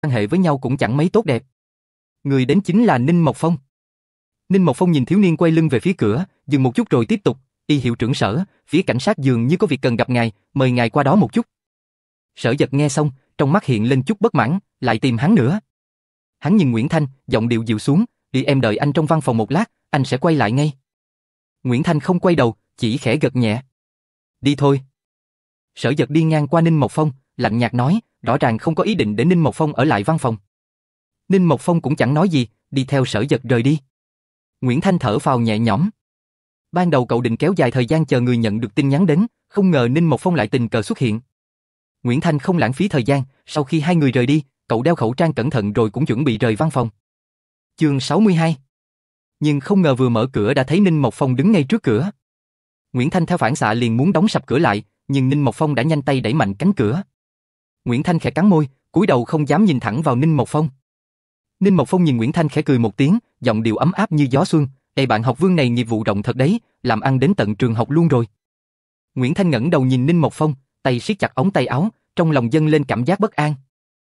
quan hệ với nhau cũng chẳng mấy tốt đẹp. Người đến chính là Ninh Mộc Phong. Ninh Mộc Phong nhìn thiếu niên quay lưng về phía cửa, dừng một chút rồi tiếp tục, y hiệu trưởng Sở, phía cảnh sát dường như có việc cần gặp ngài, mời ngài qua đó một chút. Sở Dật nghe xong, trong mắt hiện lên chút bất mãn, lại tìm hắn nữa. Hắn nhìn Nguyễn Thanh, giọng điệu dịu xuống, đi em đợi anh trong văn phòng một lát, anh sẽ quay lại ngay. Nguyễn Thanh không quay đầu, chỉ khẽ gật nhẹ. Đi thôi. Sở Dật đi ngang qua Ninh Mộc Phong, lạnh nhạt nói, rõ ràng không có ý định để Ninh Mộc Phong ở lại văn phòng. Ninh Mộc Phong cũng chẳng nói gì, đi theo Sở Dật rời đi. Nguyễn Thanh thở phào nhẹ nhõm. Ban đầu cậu định kéo dài thời gian chờ người nhận được tin nhắn đến, không ngờ Ninh Mộc Phong lại tình cờ xuất hiện. Nguyễn Thanh không lãng phí thời gian, sau khi hai người rời đi, cậu đeo khẩu trang cẩn thận rồi cũng chuẩn bị rời văn phòng. Chương 62. Nhưng không ngờ vừa mở cửa đã thấy Ninh Mộc Phong đứng ngay trước cửa. Nguyễn Thanh theo phản xạ liền muốn đóng sập cửa lại, nhưng Ninh Mộc Phong đã nhanh tay đẩy mạnh cánh cửa. Nguyễn Thanh khẽ cắn môi, cúi đầu không dám nhìn thẳng vào Ninh Mộc Phong. Ninh Mộc Phong nhìn Nguyễn Thanh khẽ cười một tiếng, giọng điệu ấm áp như gió xuân, "Ê bạn học Vương này nghiệp vụ rộng thật đấy, làm ăn đến tận trường học luôn rồi." Nguyễn Thanh ngẩng đầu nhìn Ninh Mộc Phong, tay siết chặt ống tay áo, trong lòng dâng lên cảm giác bất an.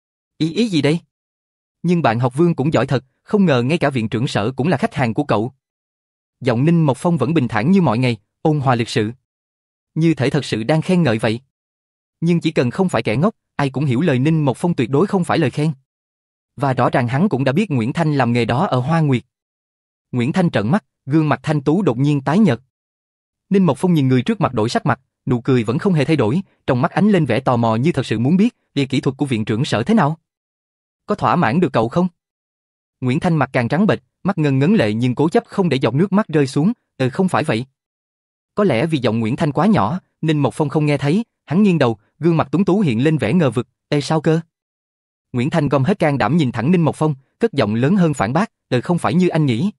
Ý gì đây? Nhưng bạn học Vương cũng giỏi thật, không ngờ ngay cả viện trưởng Sở cũng là khách hàng của cậu. Giọng Ninh Mộc Phong vẫn bình thản như mọi ngày, ôn hòa lịch sự. Như thể thật sự đang khen ngợi vậy. Nhưng chỉ cần không phải kẻ ngốc, ai cũng hiểu lời Ninh Mộc Phong tuyệt đối không phải lời khen. Và rõ ràng hắn cũng đã biết Nguyễn Thanh làm nghề đó ở Hoa Nguyệt. Nguyễn Thanh trợn mắt, gương mặt thanh tú đột nhiên tái nhợt. Ninh Mộc Phong nhìn người trước mặt đổi sắc mặt, nụ cười vẫn không hề thay đổi, trong mắt ánh lên vẻ tò mò như thật sự muốn biết, kỹ thuật của viện trưởng Sở thế nào? Có thỏa mãn được cậu không? Nguyễn Thanh mặt càng trắng bệch, mắt ngân ngấn lệ nhưng cố chấp không để giọt nước mắt rơi xuống, không phải vậy. Có lẽ vì giọng Nguyễn Thanh quá nhỏ, Ninh Mộc Phong không nghe thấy, hắn nghiêng đầu, gương mặt tuấn tú hiện lên vẻ ngờ vực, sao cơ? Nguyễn Thanh gom hết can đảm nhìn thẳng Ninh Mộc Phong, cất giọng lớn hơn phản bác, không phải như anh nghĩ.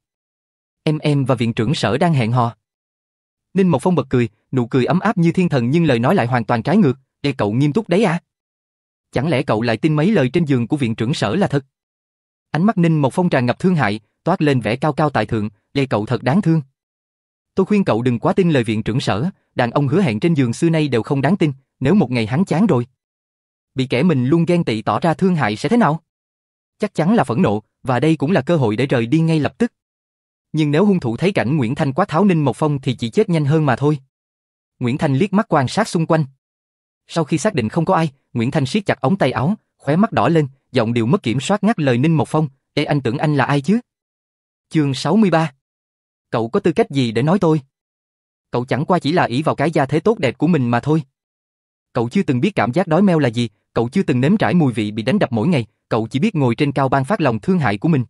Em và viện trưởng Sở đang hẹn hò. Ninh Mộc Phong bật cười, nụ cười ấm áp như thiên thần nhưng lời nói lại hoàn toàn trái ngược, cậu nghiêm túc đấy à? Chẳng lẽ cậu lại tin mấy lời trên giường của viện trưởng Sở là thật? Ánh mắt Ninh Mộc Phong tràn ngập thương hại, toát lên vẻ cao cao tại thượng, cậu thật đáng thương. Tôi khuyên cậu đừng quá tin lời viện trưởng Sở, đàn ông hứa hẹn trên giường xưa nay đều không đáng tin, nếu một ngày hắn chán rồi, bị kẻ mình luôn ghen tị tỏ ra thương hại sẽ thế nào? Chắc chắn là phẫn nộ, và đây cũng là cơ hội để rời đi ngay lập tức. Nhưng nếu hung thủ thấy cảnh Nguyễn Thanh quát tháo Ninh Mộc Phong thì chỉ chết nhanh hơn mà thôi. Nguyễn Thanh liếc mắt quan sát xung quanh. Sau khi xác định không có ai, Nguyễn Thanh siết chặt ống tay áo, khóe mắt đỏ lên, giọng điệu mất kiểm soát ngắt lời Ninh Mộc Phong, anh tưởng anh là ai chứ? Chương 63. Cậu có tư cách gì để nói tôi? Cậu chẳng qua chỉ là ỷ vào cái gia thế tốt đẹp của mình mà thôi. Cậu chưa từng biết cảm giác đói meo là gì, cậu chưa từng nếm trải mùi vị bị đánh đập mỗi ngày, cậu chỉ biết ngồi trên cao ban phát lòng thương hại của mình.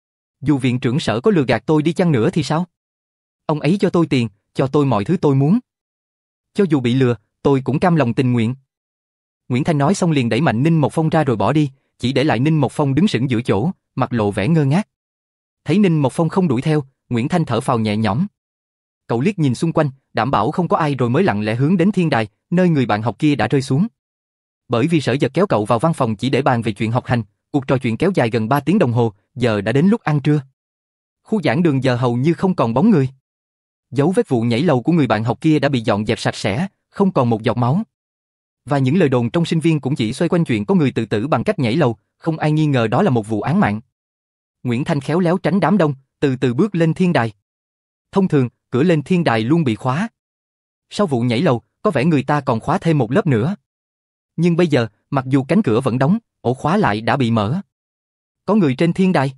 Dù viện trưởng Sở có lừa gạt tôi đi chăng nữa thì sao? Ông ấy cho tôi tiền, cho tôi mọi thứ tôi muốn. Cho dù bị lừa, tôi cũng cam lòng tình nguyện. Nguyễn Thanh nói xong liền đẩy mạnh Ninh Mộc Phong ra rồi bỏ đi, chỉ để lại Ninh Mộc Phong đứng sững giữa chỗ, mặt lộ vẻ ngơ ngác. Thấy Ninh Mộc Phong không đuổi theo, Nguyễn Thanh thở phào nhẹ nhõm. Cậu liếc nhìn xung quanh, đảm bảo không có ai rồi mới lặng lẽ hướng đến thiên đài, nơi người bạn học kia đã rơi xuống. Bởi vì Sở Dật kéo cậu vào văn phòng chỉ để bàn về chuyện học hành, cuộc trò chuyện kéo dài gần 3 tiếng đồng hồ, giờ đã đến lúc ăn trưa. Khu giảng đường giờ hầu như không còn bóng người. Dấu vết vụ nhảy lầu của người bạn học kia đã bị dọn dẹp sạch sẽ, không còn một giọt máu. Và những lời đồn trong sinh viên cũng chỉ xoay quanh chuyện có người tự tử bằng cách nhảy lầu, không ai nghi ngờ đó là một vụ án mạng. Nguyễn Thanh khéo léo tránh đám đông, từ từ bước lên thiên đài. Thông thường, cửa lên thiên đài luôn bị khóa. Sau vụ nhảy lầu, có vẻ người ta còn khóa thêm một lớp nữa. Nhưng bây giờ, mặc dù cánh cửa vẫn đóng, ổ khóa lại đã bị mở. Có người trên thiên đài.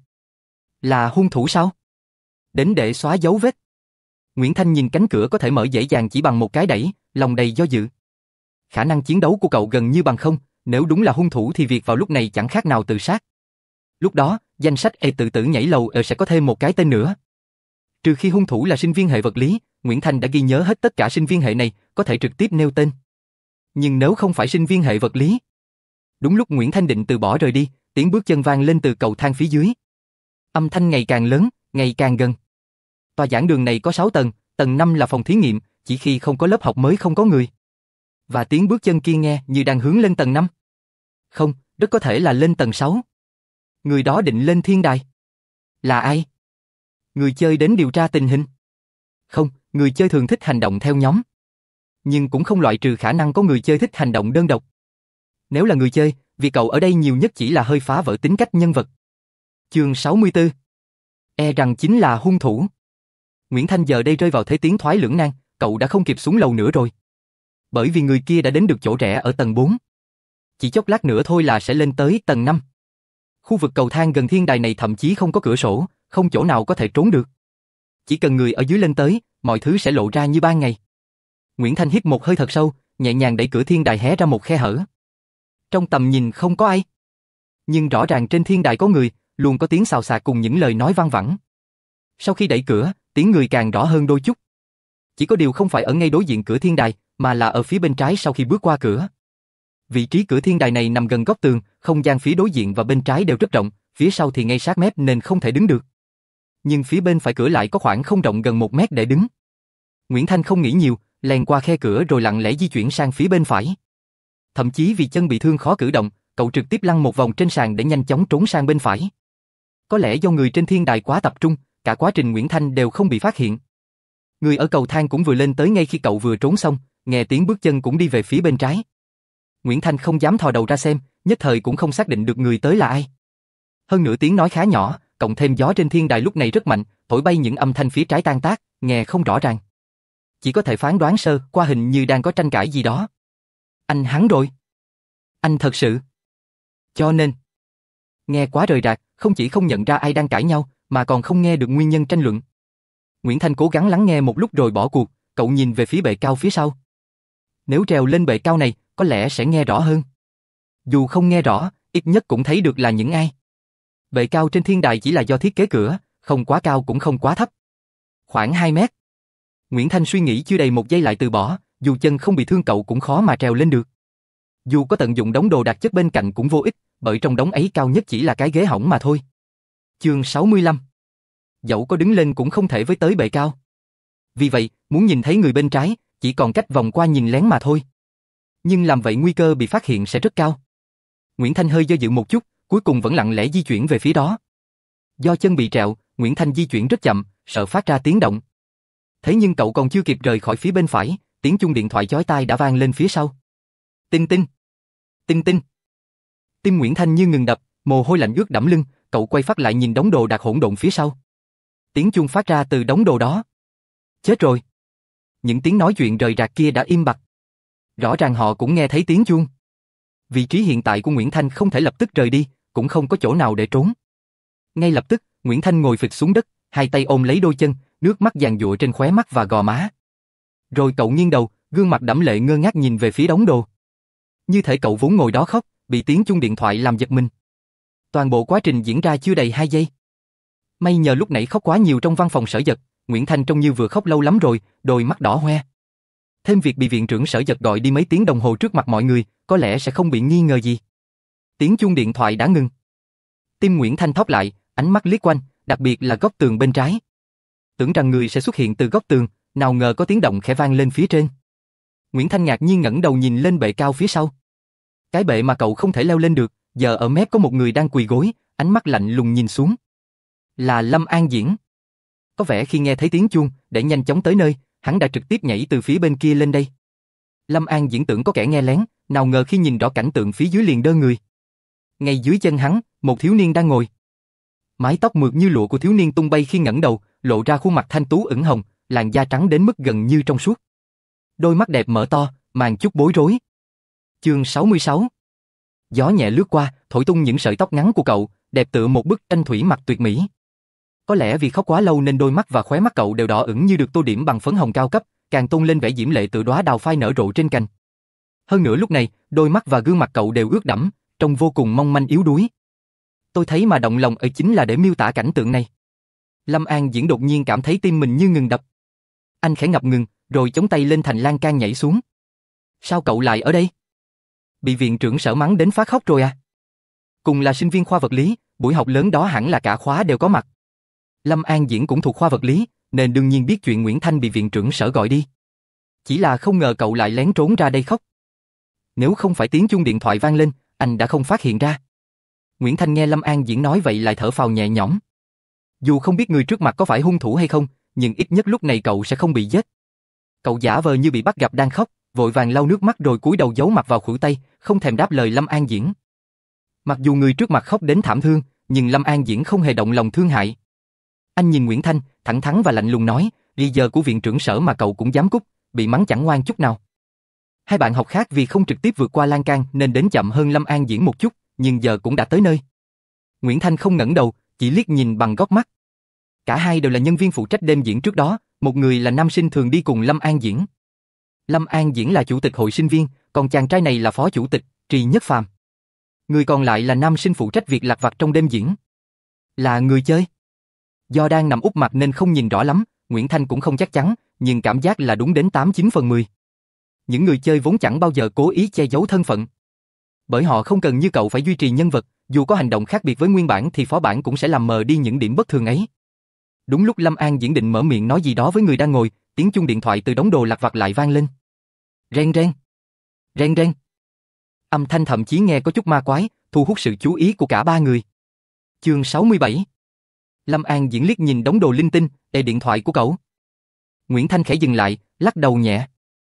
Là hung thủ sao? Đến để xóa dấu vết. Nguyễn Thanh nhìn cánh cửa có thể mở dễ dàng chỉ bằng một cái đẩy, lòng đầy do dự. Khả năng chiến đấu của cậu gần như bằng không, nếu đúng là hung thủ thì việc vào lúc này chẳng khác nào tự sát. Lúc đó, danh sách tự tử nhảy lầu sẽ có thêm một cái tên nữa. Trừ khi hung thủ là sinh viên hệ vật lý, Nguyễn Thanh đã ghi nhớ hết tất cả sinh viên hệ này, có thể trực tiếp nêu tên. Nhưng nếu không phải sinh viên hệ vật lý. Đúng lúc Nguyễn Thanh định từ bỏ rời đi, tiếng bước chân vang lên từ cầu thang phía dưới. Âm thanh ngày càng lớn, ngày càng gần. Tòa giảng đường này có 6 tầng, tầng 5 là phòng thí nghiệm, chỉ khi không có lớp học mới không có người. Và tiếng bước chân kia nghe như đang hướng lên tầng 5. Không, rất có thể là lên tầng 6. Người đó định lên thiên đài. Là ai? Người chơi đến điều tra tình hình? Không, người chơi thường thích hành động theo nhóm. Nhưng cũng không loại trừ khả năng có người chơi thích hành động đơn độc. Nếu là người chơi, vì cậu ở đây nhiều nhất chỉ là hơi phá vỡ tính cách nhân vật. Chương 64. E rằng chính là hung thủ. Nguyễn Thanh giờ đây rơi vào thế tiến thoái lưỡng nan, cậu đã không kịp xuống lầu nữa rồi. Bởi vì người kia đã đến được chỗ rẽ ở tầng 4. Chỉ chốc lát nữa thôi là sẽ lên tới tầng 5. Khu vực cầu thang gần thiên đài này thậm chí không có cửa sổ, không chỗ nào có thể trốn được. Chỉ cần người ở dưới lên tới, mọi thứ sẽ lộ ra như ban ngày. Nguyễn Thanh hít một hơi thật sâu, nhẹ nhàng đẩy cửa thiên đài hé ra một khe hở. Trong tầm nhìn không có ai. Nhưng rõ ràng trên thiên đài có người, luôn có tiếng xào xạc cùng những lời nói văng vẳng. Sau khi đẩy cửa, tiếng người càng rõ hơn đôi chút. Chỉ có điều không phải ở ngay đối diện cửa thiên đài, mà là ở phía bên trái sau khi bước qua cửa. Vị trí cửa thiên đài này nằm gần góc tường, không gian phía đối diện và bên trái đều rất rộng, phía sau thì ngay sát mép nên không thể đứng được. Nhưng phía bên phải cửa lại có khoảng không rộng gần 1 mét để đứng. Nguyễn Thanh không nghĩ nhiều, lèn qua khe cửa rồi lặng lẽ di chuyển sang phía bên phải. Thậm chí vì chân bị thương khó cử động, cậu trực tiếp lăn một vòng trên sàn để nhanh chóng trốn sang bên phải. Có lẽ do người trên thiên đài quá tập trung, cả quá trình Nguyễn Thanh đều không bị phát hiện. Người ở cầu thang cũng vừa lên tới ngay khi cậu vừa trốn xong, nghe tiếng bước chân cũng đi về phía bên trái. Nguyễn Thanh không dám thò đầu ra xem, nhất thời cũng không xác định được người tới là ai. Hơn nữa tiếng nói khá nhỏ, cộng thêm gió trên thiên đài lúc này rất mạnh, thổi bay những âm thanh phía trái tan tác, nghe không rõ ràng. Chỉ có thể phán đoán sơ qua hình như đang có tranh cãi gì đó. Anh hắn rồi. Anh thật sự. Cho nên, nghe quá rời rạc, không chỉ không nhận ra ai đang cãi nhau, mà còn không nghe được nguyên nhân tranh luận. Nguyễn Thanh cố gắng lắng nghe một lúc rồi bỏ cuộc, cậu nhìn về phía bệ cao phía sau. Nếu trèo lên bệ cao này, có lẽ sẽ nghe rõ hơn. Dù không nghe rõ, ít nhất cũng thấy được là những ai. Bệ cao trên thiên đài chỉ là do thiết kế cửa, không quá cao cũng không quá thấp. Khoảng 2 mét. Nguyễn Thanh suy nghĩ chưa đầy 1 giây lại từ bỏ, dù chân không bị thương cậu cũng khó mà trèo lên được. Dù có tận dụng đống đồ đạc chất bên cạnh cũng vô ích, bởi trong đống ấy cao nhất chỉ là cái ghế hỏng mà thôi. Chương 65. Dẫu có đứng lên cũng không thể với tới bệ cao. Vì vậy, muốn nhìn thấy người bên trái, chỉ còn cách vòng qua nhìn lén mà thôi. Nhưng làm vậy nguy cơ bị phát hiện sẽ rất cao. Nguyễn Thanh hơi do dự một chút, cuối cùng vẫn lặng lẽ di chuyển về phía đó. Do chân bị trẹo, Nguyễn Thanh di chuyển rất chậm, sợ phát ra tiếng động. Thế nhưng cậu còn chưa kịp rời khỏi phía bên phải, tiếng chuông điện thoại chói tai đã vang lên phía sau. Tinh tinh. Tinh tinh. Tim Nguyễn Thanh như ngừng đập, mồ hôi lạnh ướt đẫm lưng, cậu quay phát lại nhìn đống đồ đạc hỗn độn phía sau. Tiếng chuông phát ra từ đống đồ đó. Chết rồi. Những tiếng nói chuyện rời rạc kia đã im bặt. Rõ ràng họ cũng nghe thấy tiếng chuông. Vị trí hiện tại của Nguyễn Thanh không thể lập tức rời đi, cũng không có chỗ nào để trốn. Ngay lập tức, Nguyễn Thanh ngồi phịch xuống đất, hai tay ôm lấy đôi chân, nước mắt giàn giụa trên khóe mắt và gò má. Rồi cậu nghiêng đầu, gương mặt đẫm lệ ngơ ngác nhìn về phía đống đồ. Như thể cậu vốn ngồi đó khóc, bị tiếng chuông điện thoại làm giật mình. Toàn bộ quá trình diễn ra chưa đầy 2 giây. May nhờ lúc nãy khóc quá nhiều trong văn phòng Sở Dật, Nguyễn Thanh trông như vừa khóc lâu lắm rồi, đôi mắt đỏ hoe. Thêm việc bị viện trưởng Sở Dật gọi đi mấy tiếng đồng hồ trước mặt mọi người, có lẽ sẽ không bị nghi ngờ gì. Tiếng chuông điện thoại đã ngừng. Tim Nguyễn Thanh thóp lại, ánh mắt liếc quanh, đặc biệt là góc tường bên trái. Tưởng rằng người sẽ xuất hiện từ góc tường, nào ngờ có tiếng động khẽ vang lên phía trên. Nguyễn Thanh ngạc nhiên ngẩng đầu nhìn lên bệ cao phía sau. Cái bệ mà cậu không thể leo lên được, giờ ở mép có một người đang quỳ gối, ánh mắt lạnh lùng nhìn xuống. Là Lâm An Diễn. Có vẻ khi nghe thấy tiếng chuông, để nhanh chóng tới nơi, hắn đã trực tiếp nhảy từ phía bên kia lên đây. Lâm An Diễn tưởng có kẻ nghe lén, nào ngờ khi nhìn rõ cảnh tượng phía dưới liền đơ người. Ngay dưới chân hắn, một thiếu niên đang ngồi. Mái tóc mượt như lụa của thiếu niên tung bay khi ngẩng đầu, lộ ra khuôn mặt thanh tú ửng hồng, làn da trắng đến mức gần như trong suốt. Đôi mắt đẹp mở to, mang chút bối rối. Chương 66. Gió nhẹ lướt qua, thổi tung những sợi tóc ngắn của cậu, đẹp tựa một bức tranh thủy mặc tuyệt mỹ. Có lẽ vì khóc quá lâu nên đôi mắt và khóe mắt cậu đều đỏ ửng như được tô điểm bằng phấn hồng cao cấp, càng tôn lên vẻ diễm lệ tựa đóa đào phai nở rộ trên cành. Hơn nữa lúc này, đôi mắt và gương mặt cậu đều ướt đẫm, trông vô cùng mong manh yếu đuối. Tôi thấy mà động lòng ở chính là để miêu tả cảnh tượng này. Lâm An Diễn đột nhiên cảm thấy tim mình như ngừng đập. Anh khẽ ngập ngừng, rồi chống tay lên thành lan can nhảy xuống. Sao cậu lại ở đây? Bị viện trưởng Sở mắng đến phát khóc rồi à? Cùng là sinh viên khoa vật lý, buổi học lớn đó hẳn là cả khóa đều có mặt. Lâm An Diễn cũng thuộc khoa vật lý, nên đương nhiên biết chuyện Nguyễn Thanh bị viện trưởng Sở gọi đi. Chỉ là không ngờ cậu lại lén trốn ra đây khóc. Nếu không phải tiếng chuông điện thoại vang lên, anh đã không phát hiện ra. Nguyễn Thanh nghe Lâm An Diễn nói vậy lại thở phào nhẹ nhõm. Dù không biết người trước mặt có phải hung thủ hay không, nhưng ít nhất lúc này cậu sẽ không bị giết. Cậu giả vờ như bị bắt gặp đang khóc, vội vàng lau nước mắt rồi cúi đầu giấu mặt vào khuỷu tay, không thèm đáp lời Lâm An Diễn. Mặc dù người trước mặt khóc đến thảm thương, nhưng Lâm An Diễn không hề động lòng thương hại. Anh nhìn Nguyễn Thanh, thẳng thắn và lạnh lùng nói, bây giờ của viện trưởng sở mà cậu cũng dám cút, bị mắng chẳng ngoan chút nào. Hai bạn học khác vì không trực tiếp vượt qua lan can nên đến chậm hơn Lâm An Diễn một chút, nhưng giờ cũng đã tới nơi. Nguyễn Thanh không ngẩng đầu, chỉ liếc nhìn bằng góc mắt. Cả hai đều là nhân viên phụ trách đêm diễn trước đó, một người là nam sinh thường đi cùng Lâm An Diễn. Lâm An Diễn là chủ tịch hội sinh viên, còn chàng trai này là phó chủ tịch, Trì Nhất Phàm. Người còn lại là nam sinh phụ trách việc lặt vặt trong đêm diễn. Là người chơi. Do đang nằm úp mặt nên không nhìn rõ lắm, Nguyễn Thanh cũng không chắc chắn, nhưng cảm giác là đúng đến 8-9/10. Những người chơi vốn chẳng bao giờ cố ý che giấu thân phận. Bởi họ không cần như cậu phải duy trì nhân vật, dù có hành động khác biệt với nguyên bản thì phó bản cũng sẽ làm mờ đi những điểm bất thường ấy. Đúng lúc Lâm An Diễn định mở miệng nói gì đó với người đang ngồi, tiếng chuông điện thoại từ đống đồ lặt vặt lại vang lên. Reng reng. Reng reng. Âm thanh thậm chí nghe có chút ma quái, thu hút sự chú ý của cả ba người. Chương 67. Lâm An Diễn liếc nhìn đống đồ linh tinh, điện thoại của cậu. Nguyễn Thanh khẽ dừng lại, lắc đầu nhẹ.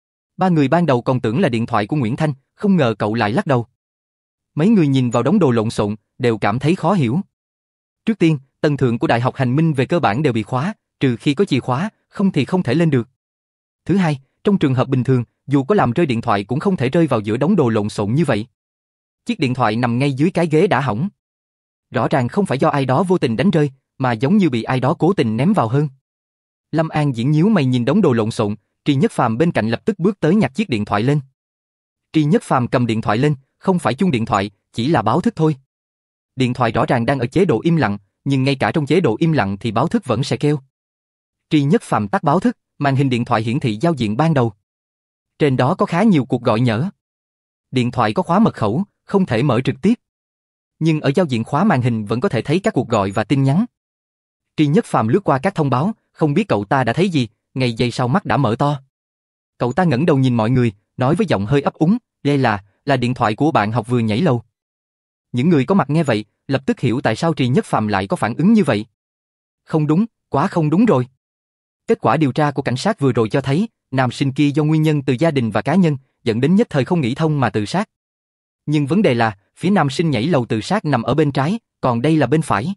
Ba người ban đầu còn tưởng là điện thoại của Nguyễn Thanh, không ngờ cậu lại lắc đầu. Mấy người nhìn vào đống đồ lộn xộn, đều cảm thấy khó hiểu. Trước tiên, tầng thượng của Đại học Hành Minh về cơ bản đều bị khóa, trừ khi có chìa khóa, không thì không thể lên được. Thứ hai, trong trường hợp bình thường, dù có làm rơi điện thoại cũng không thể rơi vào giữa đống đồ lộn xộn như vậy. Chiếc điện thoại nằm ngay dưới cái ghế đã hỏng. Rõ ràng không phải do ai đó vô tình đánh rơi, mà giống như bị ai đó cố tình ném vào hơn. Lâm An Diễn nhíu mày nhìn đống đồ lộn xộn, Trì Nhất Phàm bên cạnh lập tức bước tới nhặt chiếc điện thoại lên. Trì Nhất Phàm cầm điện thoại lên, không phải chuông điện thoại, chỉ là báo thức thôi. Điện thoại rõ ràng đang ở chế độ im lặng, nhưng ngay cả trong chế độ im lặng thì báo thức vẫn sẽ kêu. Trì Nhất Phàm tắt báo thức, màn hình điện thoại hiển thị giao diện ban đầu. Trên đó có khá nhiều cuộc gọi nhỡ. Điện thoại có khóa mật khẩu, không thể mở trực tiếp. Nhưng ở giao diện khóa màn hình vẫn có thể thấy các cuộc gọi và tin nhắn. Trì Nhất Phàm lướt qua các thông báo, không biết cậu ta đã thấy gì, ngay giây sau mắt đã mở to. Cậu ta ngẩng đầu nhìn mọi người, nói với giọng hơi ấp úng, đây là điện thoại của bạn học vừa nhảy lầu. Những người có mặt nghe vậy, lập tức hiểu tại sao Trì Nhất Phàm lại có phản ứng như vậy. Không đúng, quá không đúng rồi. Kết quả điều tra của cảnh sát vừa rồi cho thấy, nam sinh kia do nguyên nhân từ gia đình và cá nhân, dẫn đến nhất thời không nghĩ thông mà tự sát. Nhưng vấn đề là, phía nam sinh nhảy lầu tự sát nằm ở bên trái, còn đây là bên phải.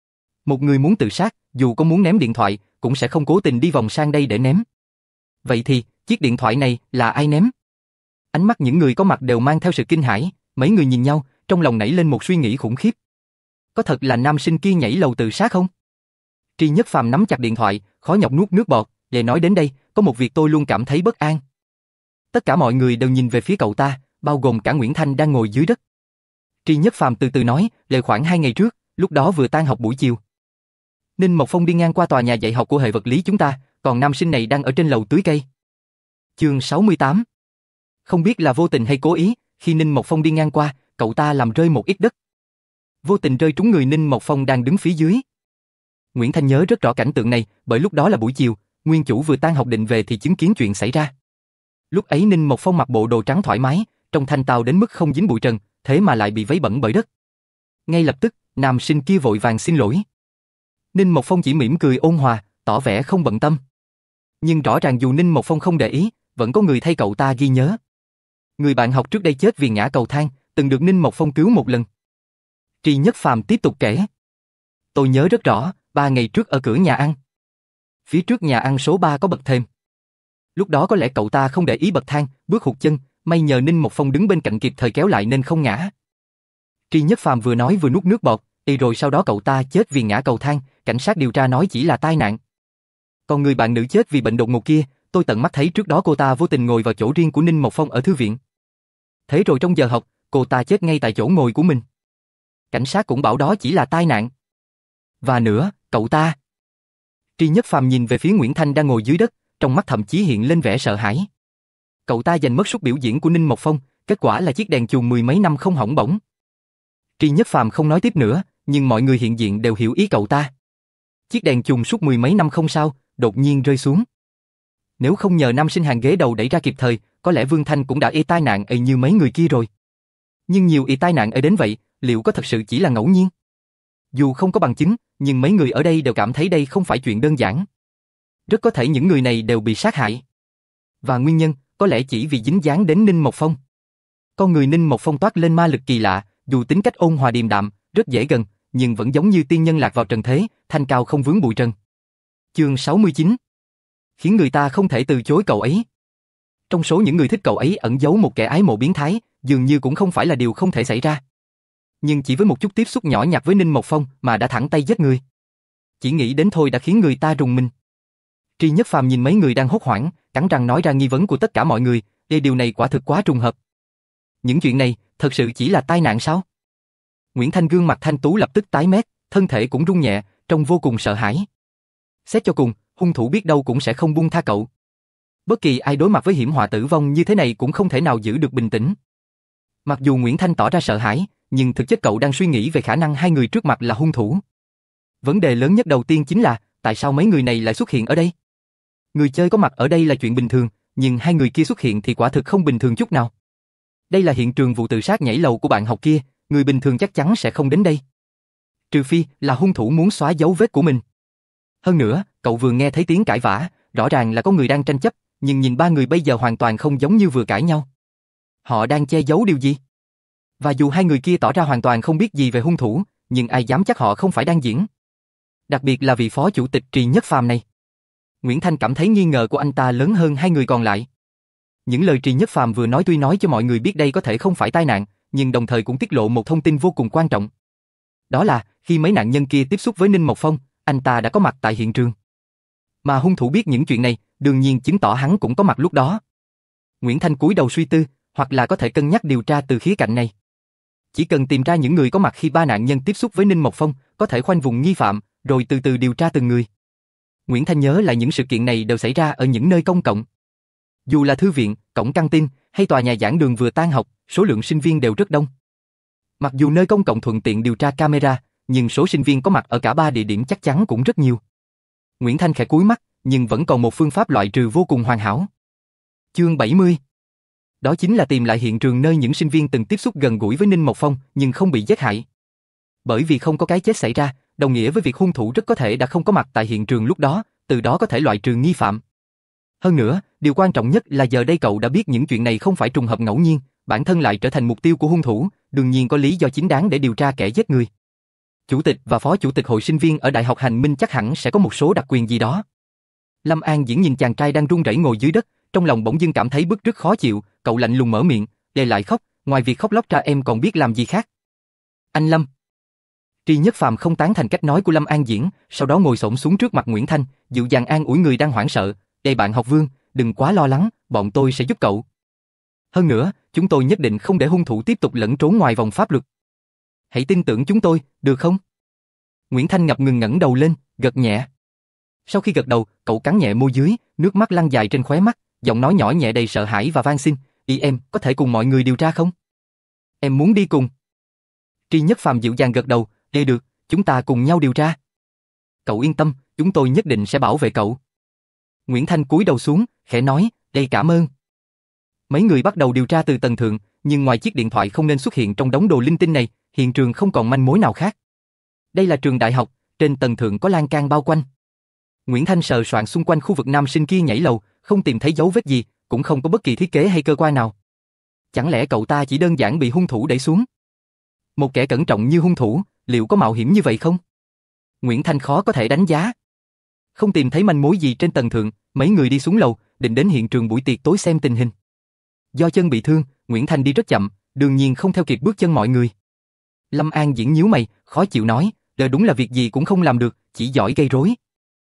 Một người muốn tự sát, dù có muốn ném điện thoại, cũng sẽ không cố tình đi vòng sang đây để ném. Vậy thì, chiếc điện thoại này là ai ném? Ánh mắt những người có mặt đều mang theo sự kinh hãi, mấy người nhìn nhau, trong lòng nảy lên một suy nghĩ khủng khiếp. Có thật là nam sinh kia nhảy lầu tự sát không? Trì Nhất Phàm nắm chặt điện thoại, khó nhọc nuốt nước bọt, để nói đến đây, có một việc tôi luôn cảm thấy bất an. Tất cả mọi người đều nhìn về phía cậu ta, bao gồm cả Nguyễn Thanh đang ngồi dưới đất. Trì Nhất Phàm từ từ nói, là khoảng 2 ngày trước, lúc đó vừa tan học buổi chiều. Ninh Mộc Phong đi ngang qua tòa nhà dạy học của hệ vật lý chúng ta, còn nam sinh này đang ở trên lầu tưới cây. Chương 68. Không biết là vô tình hay cố ý, khi Ninh Mộc Phong đi ngang qua, cậu ta làm rơi một ít đất. Vô tình rơi trúng người Ninh Mộc Phong đang đứng phía dưới. Nguyễn Thanh nhớ rất rõ cảnh tượng này, bởi lúc đó là buổi chiều, nguyên chủ vừa tan học định về thì chứng kiến chuyện xảy ra. Lúc ấy Ninh Mộc Phong mặc bộ đồ trắng thoải mái, trông thanh tao đến mức không dính bụi trần, thế mà lại bị vấy bẩn bởi đất. Ngay lập tức, nam sinh kia vội vàng xin lỗi. Ninh Mộc Phong chỉ mỉm cười ôn hòa, tỏ vẻ không bận tâm. Nhưng rõ ràng dù Ninh Mộc Phong không để ý, vẫn có người thay cậu ta ghi nhớ. Người bạn học trước đây chết vì ngã cầu thang, từng được Ninh Mộc Phong cứu một lần. Trì Nhất Phàm tiếp tục kể. Tôi nhớ rất rõ, 3 ngày trước ở cửa nhà ăn. Phía trước nhà ăn số 3 có bậc thềm. Lúc đó có lẽ cậu ta không để ý bậc thang, bước hụt chân, may nhờ Ninh Mộc Phong đứng bên cạnh kịp thời kéo lại nên không ngã. Trì Nhất Phàm vừa nói vừa nuốt nước bọt, rồi sau đó cậu ta chết vì ngã cầu thang, cảnh sát điều tra nói chỉ là tai nạn. Còn người bạn nữ chết vì bệnh đột ngột kia, tôi tận mắt thấy trước đó cô ta vô tình ngồi vào chỗ riêng của Ninh Mộc Phong ở thư viện. Thế rồi trong giờ học, cô ta chết ngay tại chỗ ngồi của mình. Cảnh sát cũng bảo đó chỉ là tai nạn. Và nữa, cậu ta... Trì Nhất Phàm nhìn về phía Nguyễn Thanh đang ngồi dưới đất, trong mắt thậm chí hiện lên vẻ sợ hãi. Cậu ta giành mất suất biểu diễn của Ninh Mộc Phong, kết quả là chiếc đèn chùm 10 mấy năm không hỏng bỏng. Trì Nhất Phàm không nói tiếp nữa, nhưng mọi người hiện diện đều hiểu ý cậu ta. Chiếc đèn chùm suốt 10 mấy năm không sao, đột nhiên rơi xuống. Nếu không nhờ nam sinh hàng ghế đầu đẩy ra kịp thời, có lẽ Vương Thanh cũng đã ê tai nạn như mấy người kia rồi. Nhưng nhiều tai nạn đến vậy, liệu có thật sự chỉ là ngẫu nhiên? Dù không có bằng chứng, nhưng mấy người ở đây đều cảm thấy đây không phải chuyện đơn giản. Rất có thể những người này đều bị sát hại. Và nguyên nhân, có lẽ chỉ vì dính dáng đến Ninh Mộc Phong. Con người Ninh Mộc Phong toát lên ma lực kỳ lạ, dù tính cách ôn hòa điềm đạm, rất dễ gần, nhưng vẫn giống như tiên nhân lạc vào trần thế, thanh cao không vướng bụi trần. Chương 69. Khiến người ta không thể từ chối cậu ấy. Trong số những người thích cậu ấy ẩn giấu một kẻ ái mộ biến thái, dường như cũng không phải là điều không thể xảy ra. Nhưng chỉ với một chút tiếp xúc nhỏ nhặt với Ninh Mộc Phong mà đã thẳng tay giết người. Chỉ nghĩ đến thôi đã khiến người ta rùng mình. Tri Nhất Phàm nhìn mấy người đang hốt hoảng, cắn răng nói ra nghi vấn của tất cả mọi người, điều này quả thực quá trùng hợp. Những chuyện này, thật sự chỉ là tai nạn sao? Nguyễn Thanh gương mặt thanh tú lập tức tái mét, thân thể cũng run nhẹ, trông vô cùng sợ hãi. Xét cho cùng, hung thủ biết đâu cũng sẽ không buông tha cậu. Bất kỳ ai đối mặt với hiểm họa tử vong như thế này cũng không thể nào giữ được bình tĩnh. Mặc dù Nguyễn Thanh tỏ ra sợ hãi, nhưng thực chất cậu đang suy nghĩ về khả năng hai người trước mặt là hung thủ. Vấn đề lớn nhất đầu tiên chính là, tại sao mấy người này lại xuất hiện ở đây? Người chơi có mặt ở đây là chuyện bình thường, nhưng hai người kia xuất hiện thì quả thực không bình thường chút nào. Đây là hiện trường vụ tự sát nhảy lầu của bạn học kia, người bình thường chắc chắn sẽ không đến đây. Trừ phi là hung thủ muốn xóa dấu vết của mình. Hơn nữa, cậu vừa nghe thấy tiếng cãi vã, rõ ràng là có người đang tranh chấp, nhưng nhìn ba người bây giờ hoàn toàn không giống như vừa cãi nhau. Họ đang che giấu điều gì? Và dù hai người kia tỏ ra hoàn toàn không biết gì về hung thủ, nhưng ai dám chắc họ không phải đang diễn. Đặc biệt là vị phó chủ tịch Tri Nhất Phàm này. Nguyễn Thanh cảm thấy nghi ngờ của anh ta lớn hơn hai người còn lại. Những lời Tri Nhất Phàm vừa nói tuy nói cho mọi người biết đây có thể không phải tai nạn, nhưng đồng thời cũng tiết lộ một thông tin vô cùng quan trọng. Đó là, khi mấy nạn nhân kia tiếp xúc với Ninh Mộc Phong, anh ta đã có mặt tại hiện trường. Mà hung thủ biết những chuyện này, đương nhiên chứng tỏ hắn cũng có mặt lúc đó. Nguyễn Thanh cúi đầu suy tư, hoặc là có thể cân nhắc điều tra từ khía cạnh này. Chỉ cần tìm ra những người có mặt khi ba nạn nhân tiếp xúc với Ninh Mộc Phong, có thể khoanh vùng nghi phạm, rồi từ từ điều tra từng người. Nguyễn Thanh nhớ lại những sự kiện này đều xảy ra ở những nơi công cộng. Dù là thư viện, cổng căng tin, hay tòa nhà giảng đường vừa tan học, số lượng sinh viên đều rất đông. Mặc dù nơi công cộng thuận tiện điều tra camera, nhưng số sinh viên có mặt ở cả ba địa điểm chắc chắn cũng rất nhiều. Nguyễn Thanh khẽ cúi mắt, nhưng vẫn còn một phương pháp loại trừ vô cùng hoàn hảo. Chương 70. Đó chính là tìm lại hiện trường nơi những sinh viên từng tiếp xúc gần gũi với Ninh Mộc Phong nhưng không bị giết hại. Bởi vì không có cái chết xảy ra, đồng nghĩa với việc hung thủ rất có thể đã không có mặt tại hiện trường lúc đó, từ đó có thể loại trừ nghi phạm. Hơn nữa, điều quan trọng nhất là giờ đây cậu đã biết những chuyện này không phải trùng hợp ngẫu nhiên, bản thân lại trở thành mục tiêu của hung thủ, đương nhiên có lý do chính đáng để điều tra kẻ giết người. Chủ tịch và phó chủ tịch hội sinh viên ở Đại học Hành Minh chắc hẳn sẽ có một số đặc quyền gì đó. Lâm An Diễn nhìn chàng trai đang run rẩy ngồi dưới đất, trong lòng bỗng dưng cảm thấy bứt rứt khó chịu, cậu lạnh lùng mở miệng, để lại khóc, ngoài việc khóc lóc ra em còn biết làm gì khác. Anh Lâm. Tri Nhất Phàm không tán thành cách nói của Lâm An Diễn, sau đó ngồi xổm xuống trước mặt Nguyễn Thanh, dịu dàng an ủi người đang hoảng sợ, "Đây bạn học Vương, đừng quá lo lắng, bọn tôi sẽ giúp cậu. Hơn nữa, chúng tôi nhất định không để hung thủ tiếp tục lẫn trốn ngoài vòng pháp luật. Hãy tin tưởng chúng tôi, được không?" Nguyễn Thanh ngập ngừng ngẩng đầu lên, gật nhẹ. Sau khi gật đầu, cậu cắn nhẹ môi dưới, nước mắt lăn dài trên khóe mắt, giọng nói nhỏ nhẹ đầy sợ hãi và van xin, em có thể cùng mọi người điều tra không? Em muốn đi cùng." Tri Nhất Phàm dịu dàng gật đầu, được, chúng ta cùng nhau điều tra. Cậu yên tâm, chúng tôi nhất định sẽ bảo vệ cậu." Nguyễn Thanh cúi đầu xuống, khẽ nói, cảm ơn." Mấy người bắt đầu điều tra từ tầng thượng, nhưng ngoài chiếc điện thoại không nên xuất hiện trong đống đồ linh tinh này, hiện trường không còn manh mối nào khác. Đây là trường đại học, trên tầng thượng có lan can bao quanh. Nguyễn Thanh sờ soạn xung quanh khu vực nam sinh kia nhảy lầu, không tìm thấy dấu vết gì, cũng không có bất kỳ thiết kế hay cơ quan nào. Chẳng lẽ cậu ta chỉ đơn giản bị hung thủ đẩy xuống? Một kẻ cẩn trọng như hung thủ, liệu có mạo hiểm như vậy không? Nguyễn Thanh khó có thể đánh giá. Không tìm thấy manh mối gì trên tầng thượng, mấy người đi xuống lầu, định đến hiện trường buổi tiệc tối xem tình hình. Do chân bị thương, Nguyễn Thanh đi rất chậm, đương nhiên không theo kịp bước chân mọi người. Lâm An Diễn nhíu mày, khó chịu nói, đúng là việc gì cũng không làm được, chỉ giỏi gây rối.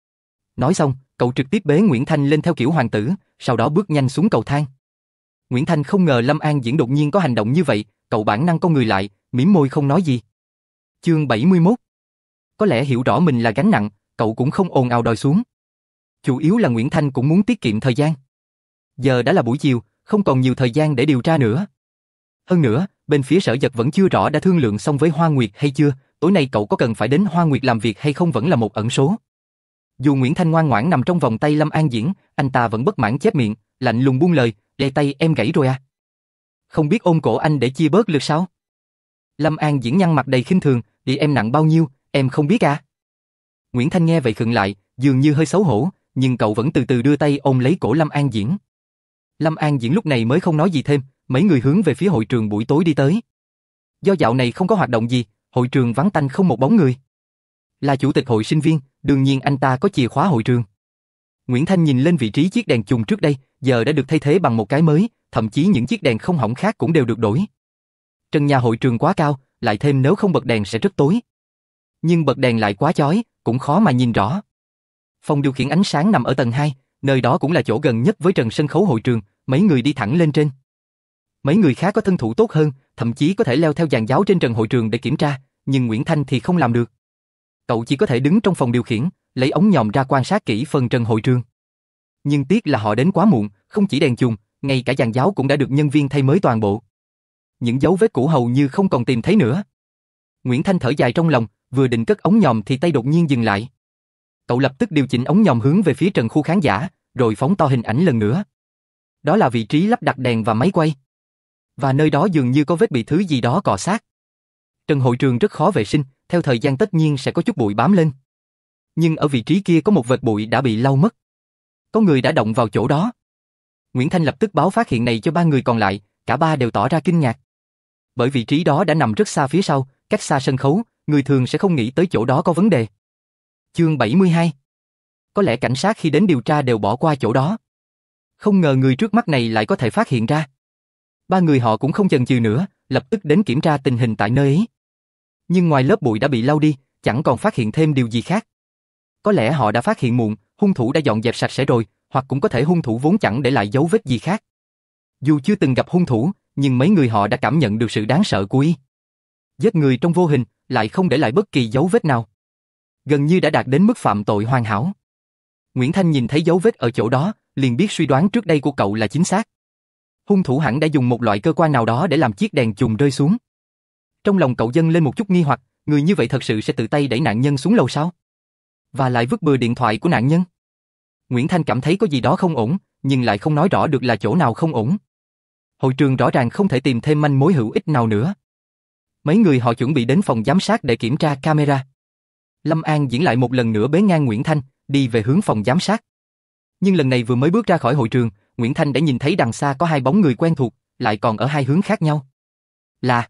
Nói xong, cậu trực tiếp bế Nguyễn Thanh lên theo kiểu hoàng tử, sau đó bước nhanh xuống cầu thang. Nguyễn Thanh không ngờ Lâm An Diễn đột nhiên có hành động như vậy, cậu bản năng cong người lại, mỉm môi không nói gì. Chương 71. Có lẽ hiểu rõ mình là gánh nặng, cậu cũng không ồn ào đòi xuống. Chủ yếu là Nguyễn Thanh cũng muốn tiết kiệm thời gian. Giờ đã là buổi chiều, không còn nhiều thời gian để điều tra nữa. Hơn nữa, bên phía Sở Dật vẫn chưa rõ đã thương lượng xong với Hoa Nguyệt hay chưa, tối nay cậu có cần phải đến Hoa Nguyệt làm việc hay không vẫn là một ẩn số. Dù Nguyễn Thanh ngoan ngoãn nằm trong vòng tay Lâm An Diễn, anh ta vẫn bất mãn chép miệng, lạnh lùng buông lời, tay em gãy rồi à? Không biết ôm cổ anh để chia bớt lực sao? Lâm An Diễn nhăn mặt đầy khinh thường, em nặng bao nhiêu, em không biết à? Nguyễn Thanh nghe vậy khựng lại, dường như hơi xấu hổ, nhưng cậu vẫn từ từ đưa tay ôm lấy cổ Lâm An Diễn. Lâm An Diễn lúc này mới không nói gì thêm, mấy người hướng về phía hội trường buổi tối đi tới. Do dạo này không có hoạt động gì, hội trường vắng tanh không một bóng người. Là chủ tịch hội sinh viên, đương nhiên anh ta có chìa khóa hội trường. Nguyễn Thanh nhìn lên vị trí chiếc đèn chùm trước đây, giờ đã được thay thế bằng một cái mới, thậm chí những chiếc đèn không hỏng khác cũng đều được đổi. Trần nhà hội trường quá cao, lại thêm nếu không bật đèn sẽ rất tối. Nhưng bật đèn lại quá chói, cũng khó mà nhìn rõ. Phòng điều khiển ánh sáng nằm ở tầng 2, nơi đó cũng là chỗ gần nhất với trần sân khấu hội trường, mấy người đi thẳng lên trên. Mấy người khác có thân thủ tốt hơn, thậm chí có thể leo theo giàn giáo trên trần hội trường để kiểm tra, nhưng Nguyễn Thanh thì không làm được. Cậu chỉ có thể đứng trong phòng điều khiển, lấy ống nhòm ra quan sát kỹ phần trần hội trường. Nhưng tiếc là họ đến quá muộn, không chỉ đèn chùm, ngay cả giàn giáo cũng đã được nhân viên thay mới toàn bộ. Những dấu vết cũ hầu như không còn tìm thấy nữa. Nguyễn Thanh thở dài trong lòng, vừa định cất ống nhòm thì tay đột nhiên dừng lại. Cậu lập tức điều chỉnh ống nhòm hướng về phía trần khu khán giả, rồi phóng to hình ảnh lần nữa. Đó là vị trí lắp đặt đèn và máy quay. Và nơi đó dường như có vết bị thứ gì đó cọ sát. Trần hội trường rất khó vệ sinh, theo thời gian tất nhiên sẽ có chút bụi bám lên. Nhưng ở vị trí kia có một vệt bụi đã bị lau mất. Có người đã động vào chỗ đó. Nguyễn Thanh lập tức báo phát hiện này cho ba người còn lại, cả ba đều tỏ ra kinh ngạc. Bởi vị trí đó đã nằm rất xa phía sau, cách xa sân khấu, người thường sẽ không nghĩ tới chỗ đó có vấn đề. Chương 72. Có lẽ cảnh sát khi đến điều tra đều bỏ qua chỗ đó. Không ngờ người trước mắt này lại có thể phát hiện ra. Ba người họ cũng không chần chừ nữa, lập tức đến kiểm tra tình hình tại nơi ấy. Nhưng ngoài lớp bụi đã bị lau đi, chẳng còn phát hiện thêm điều gì khác. Có lẽ họ đã phát hiện muộn, hung thủ đã dọn dẹp sạch sẽ rồi, hoặc cũng có thể hung thủ vốn chẳng để lại dấu vết gì khác. Dù chưa từng gặp hung thủ, nhưng mấy người họ đã cảm nhận được sự đáng sợ của y. Giết người trong vô hình, lại không để lại bất kỳ dấu vết nào. Gần như đã đạt đến mức phạm tội hoàn hảo. Nguyễn Thanh nhìn thấy dấu vết ở chỗ đó, liền biết suy đoán trước đây của cậu là chính xác. Hung thủ hẳn đã dùng một loại cơ quan nào đó để làm chiếc đèn chùm rơi xuống. Trong lòng cậu dâng lên một chút nghi hoặc, người như vậy thật sự sẽ tự tay đẩy nạn nhân xuống lầu sao? Và lại vứt bừa điện thoại của nạn nhân. Nguyễn Thanh cảm thấy có gì đó không ổn, nhưng lại không nói rõ được là chỗ nào không ổn. Hội trường rõ ràng không thể tìm thêm manh mối hữu ích nào nữa. Mấy người họ chuẩn bị đến phòng giám sát để kiểm tra camera. Lâm An diễn lại một lần nữa bế ngang Nguyễn Thanh, đi về hướng phòng giám sát. Nhưng lần này vừa mới bước ra khỏi hội trường, Nguyễn Thanh đã nhìn thấy đằng xa có hai bóng người quen thuộc, lại còn ở hai hướng khác nhau. Là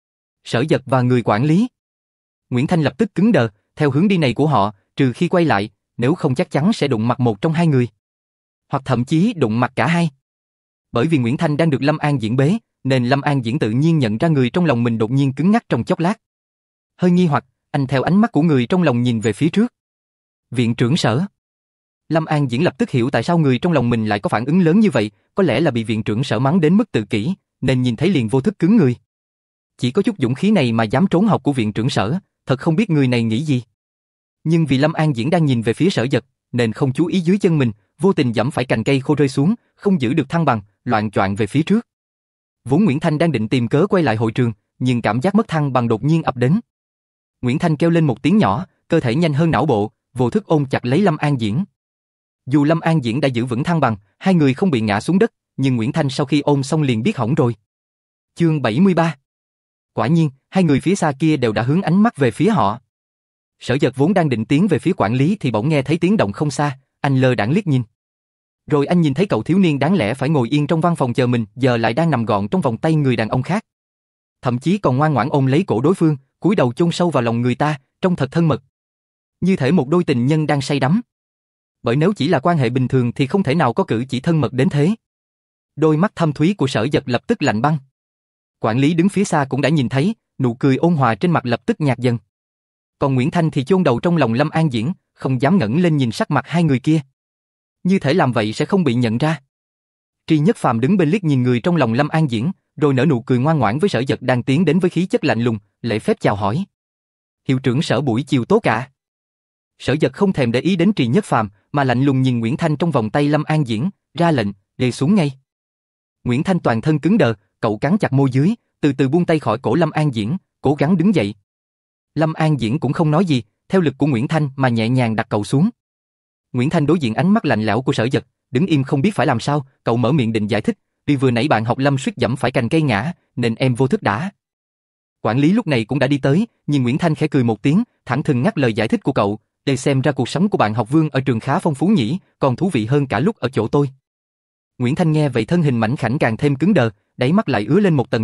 Sở Dật và người quản lý. Nguyễn Thanh lập tức cứng đờ, theo hướng đi này của họ, trừ khi quay lại, nếu không chắc chắn sẽ đụng mặt một trong hai người. Hoặc thậm chí đụng mặt cả hai. Bởi vì Nguyễn Thanh đang được Lâm An diễn bế, nên Lâm An diễn tự nhiên nhận ra người trong lòng mình đột nhiên cứng ngắc trong chốc lát. Hơi nghi hoặc, anh theo ánh mắt của người trong lòng nhìn về phía trước. Viện trưởng Sở. Lâm An diễn lập tức hiểu tại sao người trong lòng mình lại có phản ứng lớn như vậy, có lẽ là bị viện trưởng Sở mắng đến mức tự kỷ, nên nhìn thấy liền vô thức cứng người. Chỉ có chút dũng khí này mà dám trốn học của viện trưởng Sở, thật không biết người này nghĩ gì. Nhưng vì Lâm An diễn đang nhìn về phía Sở Dật, nên không chú ý dưới chân mình, vô tình giẫm phải cành cây khô rơi xuống, không giữ được thăng bằng, loạng choạng về phía trước. Vốn Nguyễn Thanh đang định tìm cớ quay lại hội trường, nhưng cảm giác mất thăng bằng đột nhiên ập đến. Nguyễn Thanh kêu lên một tiếng nhỏ, cơ thể nhanh hơn não bộ, vô thức ôm chặt lấy Lâm An diễn. Dù Lâm An diễn đã giữ vững thăng bằng, hai người không bị ngã xuống đất, nhưng Nguyễn Thanh sau khi ôm xong liền biết hỏng rồi. Chương 73. Quả nhiên, hai người phía xa kia đều đã hướng ánh mắt về phía họ. Sở Dật vốn đang định tiến về phía quản lý thì bỗng nghe thấy tiếng động không xa, anh lơ đãng liếc nhìn. Rồi anh nhìn thấy cậu thiếu niên đáng lẽ phải ngồi yên trong văn phòng chờ mình, giờ lại đang nằm gọn trong vòng tay người đàn ông khác. Thậm chí còn ngoan ngoãn ôm lấy cổ đối phương, cúi đầu chôn sâu vào lòng người ta, trông thật thân mật. Như thể một đôi tình nhân đang say đắm. Bởi nếu chỉ là quan hệ bình thường thì không thể nào có cử chỉ thân mật đến thế. Đôi mắt thâm thúy của Sở Dật lập tức lạnh băng. Quản lý đứng phía xa cũng đã nhìn thấy, nụ cười ôn hòa trên mặt lập tức nhạt dần. Còn Nguyễn Thanh thì chôn đầu trong lòng Lâm An diễn, không dám ngẩng lên nhìn sắc mặt hai người kia. Như thể làm vậy sẽ không bị nhận ra. Tri Nhất Phàm đứng bên liếc nhìn người trong lòng Lâm An diễn, rồi nở nụ cười ngoan ngoãn với Sở Dật đang tiến đến với khí chất lạnh lùng, lễ phép chào hỏi. Hiệu trưởng Sở buổi chiều tốt ạ. Sở Dật không thèm để ý đến Tri Nhất Phàm, mà lạnh lùng nhìn Nguyễn Thanh trong vòng tay Lâm An diễn, ra lệnh, để xuống ngay. Nguyễn Thanh toàn thân cứng đờ, cậu cắn chặt môi dưới, từ từ buông tay khỏi cổ Lâm An diễn, cố gắng đứng dậy. Lâm An diễn cũng không nói gì, theo lực của Nguyễn Thanh mà nhẹ nhàng đặt cậu xuống. Nguyễn Thanh đối diện ánh mắt lạnh lẽo của Sở Dật, đứng im không biết phải làm sao, cậu mở miệng định giải thích, vì vừa nãy bạn học Lâm suýt giẫm phải cành cây ngã, nên em vô thức đã. Quản lý lúc này cũng đã đi tới, nhưng Nguyễn Thanh khẽ cười một tiếng, thẳng thừng ngắt lời giải thích của cậu, để xem ra cuộc sống của bạn học Vương ở trường khá phong phú nhỉ, còn thú vị hơn cả lúc ở chỗ tôi. Nguyễn Thanh nghe vậy thân hình mảnh khảnh càng thêm cứng đờ, đáy mắt lại ứa lên một tầng nước,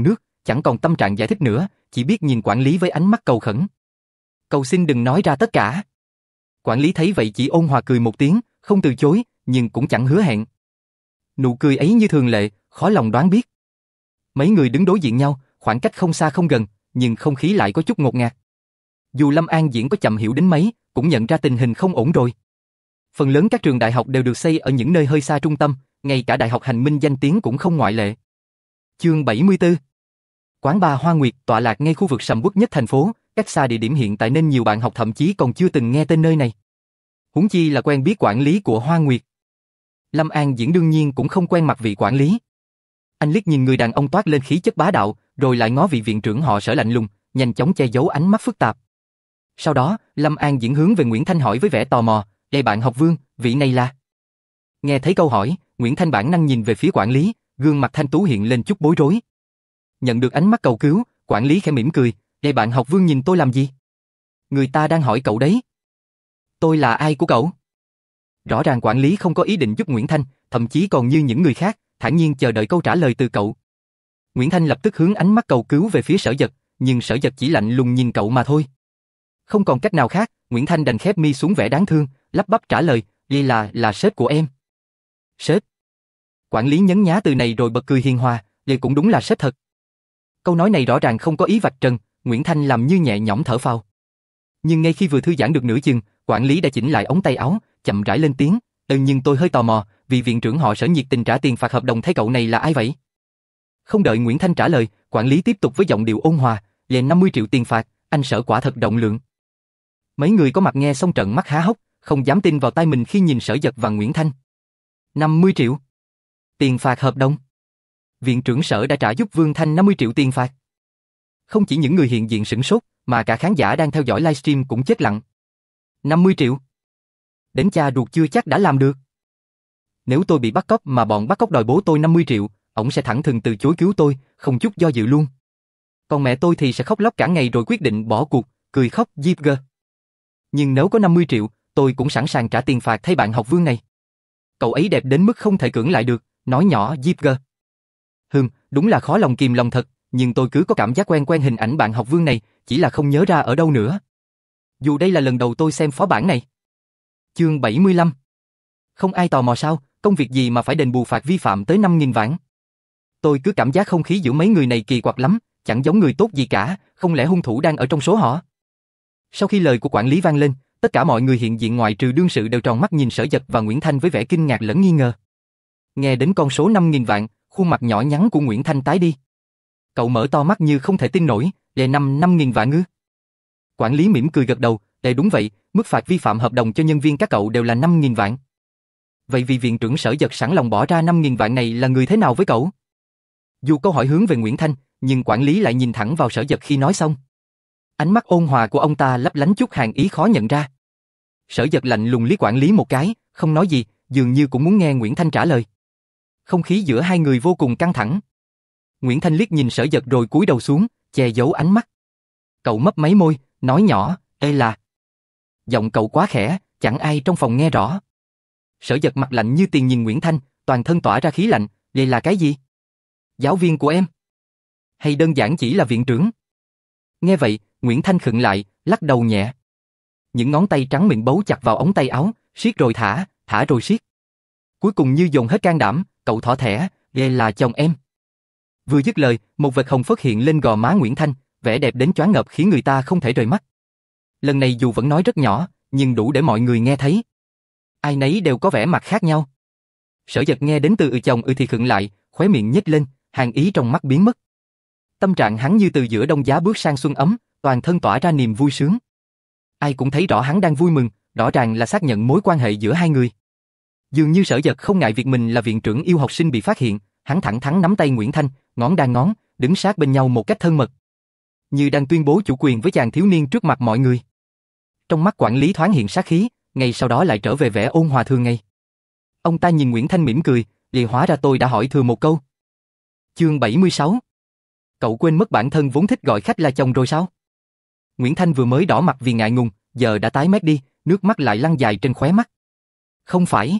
chẳng còn tâm trạng giải thích nữa, chỉ biết nhìn quản lý với ánh mắt cầu khẩn. Cầu xin đừng nói ra tất cả. Quản lý thấy vậy chỉ ôn hòa cười một tiếng, không từ chối, nhưng cũng chẳng hứa hẹn. Nụ cười ấy như thường lệ, khó lòng đoán biết. Mấy người đứng đối diện nhau, khoảng cách không xa không gần, nhưng không khí lại có chút ngột ngạt. Dù Lâm An Diễn có chậm hiểu đến mấy, cũng nhận ra tình hình không ổn rồi. Phần lớn các trường đại học đều được xây ở những nơi hơi xa trung tâm, ngay cả Đại học Hành Minh danh tiếng cũng không ngoại lệ. Chương 74. Quán bar Hoa Nguyệt tọa lạc ngay khu vực sầm uất nhất thành phố, cách xa địa điểm hiện tại nên nhiều bạn học thậm chí còn chưa từng nghe tên nơi này. Huống chi là quen biết quản lý của Hoa Nguyệt. Lâm An Diễn đương nhiên cũng không quen mặt vị quản lý. Anh liếc nhìn người đàn ông toát lên khí chất bá đạo, rồi lại ngó vị viện trưởng họ Sở lạnh lùng, nhanh chóng che giấu ánh mắt phức tạp. Sau đó, Lâm An Diễn hướng về Nguyễn Thanh hỏi với vẻ tò mò, "Đây bạn học Vương, vị này là?" Nghe thấy câu hỏi, Nguyễn Thanh bản năng nhìn về phía quản lý, gương mặt thanh tú hiện lên chút bối rối. Nhận được ánh mắt cầu cứu, quản lý khẽ mỉm cười, "Đây bạn học Vương nhìn tôi làm gì? Người ta đang hỏi cậu đấy." "Tôi là ai của cậu?" Rõ ràng quản lý không có ý định giúp Nguyễn Thanh, thậm chí còn như những người khác, thản nhiên chờ đợi câu trả lời từ cậu. Nguyễn Thanh lập tức hướng ánh mắt cầu cứu về phía Sở Dật, nhưng Sở Dật chỉ lạnh lùng nhìn cậu mà thôi. Không còn cách nào khác, Nguyễn Thanh đành khép mi xuống vẻ đáng thương, lắp bắp trả lời, "Đây là sếp của em." "Sếp?" Quản lý nhấn nhá từ này rồi bật cười hiền hòa, "Đây cũng đúng là sếp thật." Câu nói này rõ ràng không có ý vạch trần, Nguyễn Thanh làm như nhẹ nhõm thở phào. Nhưng ngay khi vừa thư giãn được nửa chừng, quản lý đã chỉnh lại ống tay áo, chậm rãi lên tiếng, nhưng tôi hơi tò mò, vì viện trưởng họ Sở nhiệt tình trả tiền phạt hợp đồng thay cậu này là ai vậy?" Không đợi Nguyễn Thanh trả lời, quản lý tiếp tục với giọng điệu ôn hòa, "Về 50 triệu tiền phạt, anh Sở quả thật rộng lượng." Mấy người có mặt nghe xong trợn mắt há hốc, không dám tin vào tai mình khi nhìn Sở Dật và Nguyễn Thanh. 50 triệu? Tiền phạt hợp đồng? Viện trưởng Sở đã trả giúp Vương Thanh 50 triệu tiền phạt. Không chỉ những người hiện diện sửng sốt, mà cả khán giả đang theo dõi livestream cũng chết lặng. 50 triệu? Đến cha ruột chưa chắc đã làm được. Nếu tôi bị bắt cóc mà bọn bắt cóc đòi bố tôi 50 triệu, ổng sẽ thẳng thừng từ chối cứu tôi, không chút do dự luôn. Còn mẹ tôi thì sẽ khóc lóc cả ngày rồi quyết định bỏ cuộc, cười khóc Zipger. Nhưng nếu có 50 triệu, tôi cũng sẵn sàng trả tiền phạt thay bạn học Vương này. Cậu ấy đẹp đến mức không thể cưỡng lại được, nói nhỏ Zipger. Đúng là khó lòng kìm lòng thật, nhưng tôi cứ có cảm giác quen quen hình ảnh bạn học Vương này, chỉ là không nhớ ra ở đâu nữa. Dù đây là lần đầu tôi xem phó bản này. Chương 75. Không ai tò mò sao, công việc gì mà phải đền bù phạt vi phạm tới 5.000 vạn. Tôi cứ cảm giác không khí giữa mấy người này kỳ quặc lắm, chẳng giống người tốt gì cả, không lẽ hung thủ đang ở trong số họ? Sau khi lời của quản lý vang lên, tất cả mọi người hiện diện ngoại trừ đương sự đều tròn mắt nhìn Sở Dật và Nguyễn Thanh với vẻ kinh ngạc lẫn nghi ngờ. Nghe đến con số 5.000 vạn, khuôn mặt nhỏ nhắn của Nguyễn Thanh tái đi. Cậu mở to mắt như không thể tin nổi, "Đề 5.000 vạn ư?" Quản lý mỉm cười gật đầu, "Đề đúng vậy, mức phạt vi phạm hợp đồng cho nhân viên các cậu đều là 5.000 vạn. Vậy vì viện trưởng Sở Dật sẵn lòng bỏ ra 5.000 vạn này là người thế nào với cậu?" Dù câu hỏi hướng về Nguyễn Thanh, nhưng quản lý lại nhìn thẳng vào Sở Dật khi nói xong. Ánh mắt ôn hòa của ông ta lấp lánh chút hàn ý khó nhận ra. Sở Dật lạnh lùng liếc quản lý một cái, không nói gì, dường như cũng muốn nghe Nguyễn Thanh trả lời. Không khí giữa hai người vô cùng căng thẳng. Nguyễn Thanh liếc nhìn Sở Dật rồi cúi đầu xuống, che giấu ánh mắt. Cậu mấp máy môi, nói nhỏ, "Ê là..." Giọng cậu quá khẽ, chẳng ai trong phòng nghe rõ. Sở Dật mặt lạnh như tiền nhìn Nguyễn Thanh, toàn thân tỏa ra khí lạnh, "Đây là cái gì? Giáo viên của em? Hay đơn giản chỉ là viện trưởng?" Nghe vậy, Nguyễn Thanh khựng lại, lắc đầu nhẹ. Những ngón tay trắng mịn bấu chặt vào ống tay áo, siết rồi thả, thả rồi siết. Cuối cùng như dồn hết can đảm, cậu thỏ thẻ, "Đây là chồng em." Vừa dứt lời, một vệt hồng phất hiện lên gò má Nguyễn Thanh, vẻ đẹp đến choáng ngợp khiến người ta không thể rời mắt. Lần này dù vẫn nói rất nhỏ, nhưng đủ để mọi người nghe thấy. Ai nấy đều có vẻ mặt khác nhau. Sở Dật nghe đến từ chồng thì khựng lại, khóe miệng nhếch lên, hàn ý trong mắt biến mất. Tâm trạng hắn như từ giữa đông giá bước sang xuân ấm, toàn thân tỏa ra niềm vui sướng. Ai cũng thấy rõ hắn đang vui mừng, rõ ràng là xác nhận mối quan hệ giữa hai người. Dường như Sở Dật không ngại việc mình là viện trưởng yêu học sinh bị phát hiện, hắn thẳng thắn nắm tay Nguyễn Thanh, ngón đan ngón, đứng sát bên nhau một cách thân mật. Như đang tuyên bố chủ quyền với chàng thiếu niên trước mặt mọi người. Trong mắt quản lý thoáng hiện sát khí, ngay sau đó lại trở về vẻ ôn hòa thường ngày. Ông ta nhìn Nguyễn Thanh mỉm cười, "Thì hóa ra tôi đã hỏi thừa một câu." Chương 76. Cậu quên mất bản thân vốn thích gọi khách là chồng rồi sao? Nguyễn Thanh vừa mới đỏ mặt vì ngại ngùng, giờ đã tái mét đi, nước mắt lại lăn dài trên khóe mắt. "Không phải."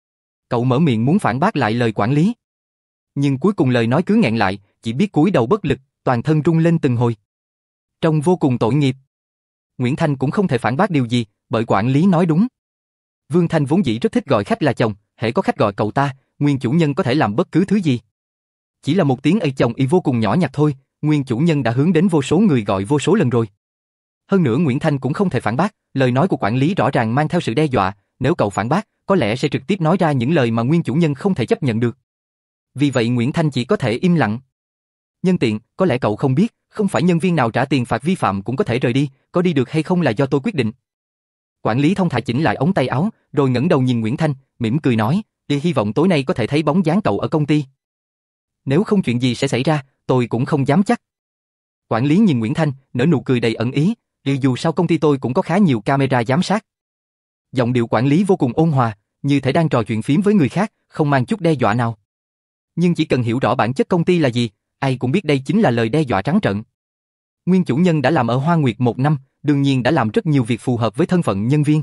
Cậu mở miệng muốn phản bác lại lời quản lý. Nhưng cuối cùng lời nói cứ nghẹn lại, chỉ biết cúi đầu bất lực, toàn thân rung lên từng hồi. Trông vô cùng tội nghiệp. Nguyễn Thanh cũng không thể phản bác điều gì, bởi quản lý nói đúng. Vương Thanh vốn dĩ rất thích gọi khách là chồng, hễ có khách gọi cậu ta, nguyên chủ nhân có thể làm bất cứ thứ gì. Chỉ là một tiếng ây chồng y vô cùng nhỏ nhặt thôi, nguyên chủ nhân đã hướng đến vô số người gọi vô số lần rồi. Hơn nữa Nguyễn Thanh cũng không thể phản bác, lời nói của quản lý rõ ràng mang theo sự đe dọa, nếu cậu phản bác, có lẽ sẽ trực tiếp nói ra những lời mà nguyên chủ nhân không thể chấp nhận được. Vì vậy Nguyễn Thanh chỉ có thể im lặng. Nhân tiện, có lẽ cậu không biết, không phải nhân viên nào trả tiền phạt vi phạm cũng có thể rời đi, có đi được hay không là do tôi quyết định. Quản lý thông thả chỉnh lại ống tay áo, rồi ngẩng đầu nhìn Nguyễn Thanh, mỉm cười nói, hy vọng tối nay có thể thấy bóng dáng cậu ở công ty. Nếu không chuyện gì sẽ xảy ra, tôi cũng không dám chắc. Quản lý nhìn Nguyễn Thanh, nở nụ cười đầy ẩn ý, dù sao công ty tôi cũng có khá nhiều camera giám sát. Giọng điệu quản lý vô cùng ôn hòa, như thể đang trò chuyện phím với người khác, không mang chút đe dọa nào. Nhưng chỉ cần hiểu rõ bản chất công ty là gì, ai cũng biết đây chính là lời đe dọa trắng trợn. Nguyên chủ nhân đã làm ở Hoa Nguyệt 1 năm, đương nhiên đã làm rất nhiều việc phù hợp với thân phận nhân viên.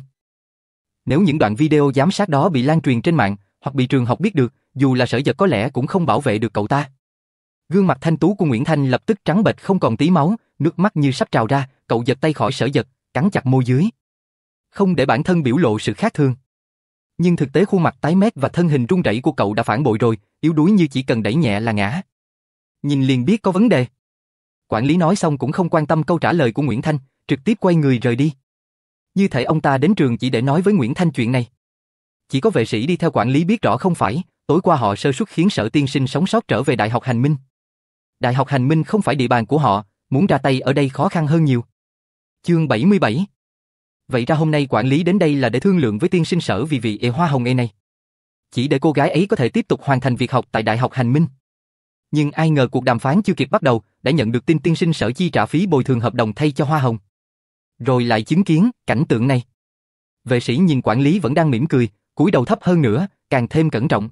Nếu những đoạn video giám sát đó bị lan truyền trên mạng, hoặc bị trường học biết được, dù là Sở Dật có lẽ cũng không bảo vệ được cậu ta. Gương mặt thanh tú của Nguyễn Thanh lập tức trắng bệch không còn tí máu, nước mắt như sắp trào ra, cậu giật tay khỏi Sở Dật, cắn chặt môi dưới. Không để bản thân biểu lộ sự khác thường. Nhưng thực tế khuôn mặt tái mét và thân hình run rẩy của cậu đã phản bội rồi, yếu đuối như chỉ cần đẩy nhẹ là ngã. Nhìn liền biết có vấn đề. Quản lý nói xong cũng không quan tâm câu trả lời của Nguyễn Thanh, trực tiếp quay người rời đi. Như thể ông ta đến trường chỉ để nói với Nguyễn Thanh chuyện này. Chỉ có vệ sĩ đi theo quản lý biết rõ không phải, tối qua họ sơ suất khiến Sở tiên sinh sống sót trở về Đại học Hành Minh. Đại học Hành Minh không phải địa bàn của họ, muốn ra tay ở đây khó khăn hơn nhiều. Chương 77. Vậy ra hôm nay quản lý đến đây là để thương lượng với tiên sinh Sở vì vị hoa hồng này. Chỉ để cô gái ấy có thể tiếp tục hoàn thành việc học tại Đại học Hành Minh. Nhưng ai ngờ cuộc đàm phán chưa kịp bắt đầu, đã nhận được tin tiên sinh Sở chi trả phí bồi thường hợp đồng thay cho hoa hồng. Rồi lại chứng kiến cảnh tượng này. Vệ sĩ nhìn quản lý vẫn đang mỉm cười, cúi đầu thấp hơn nữa, càng thêm cẩn trọng.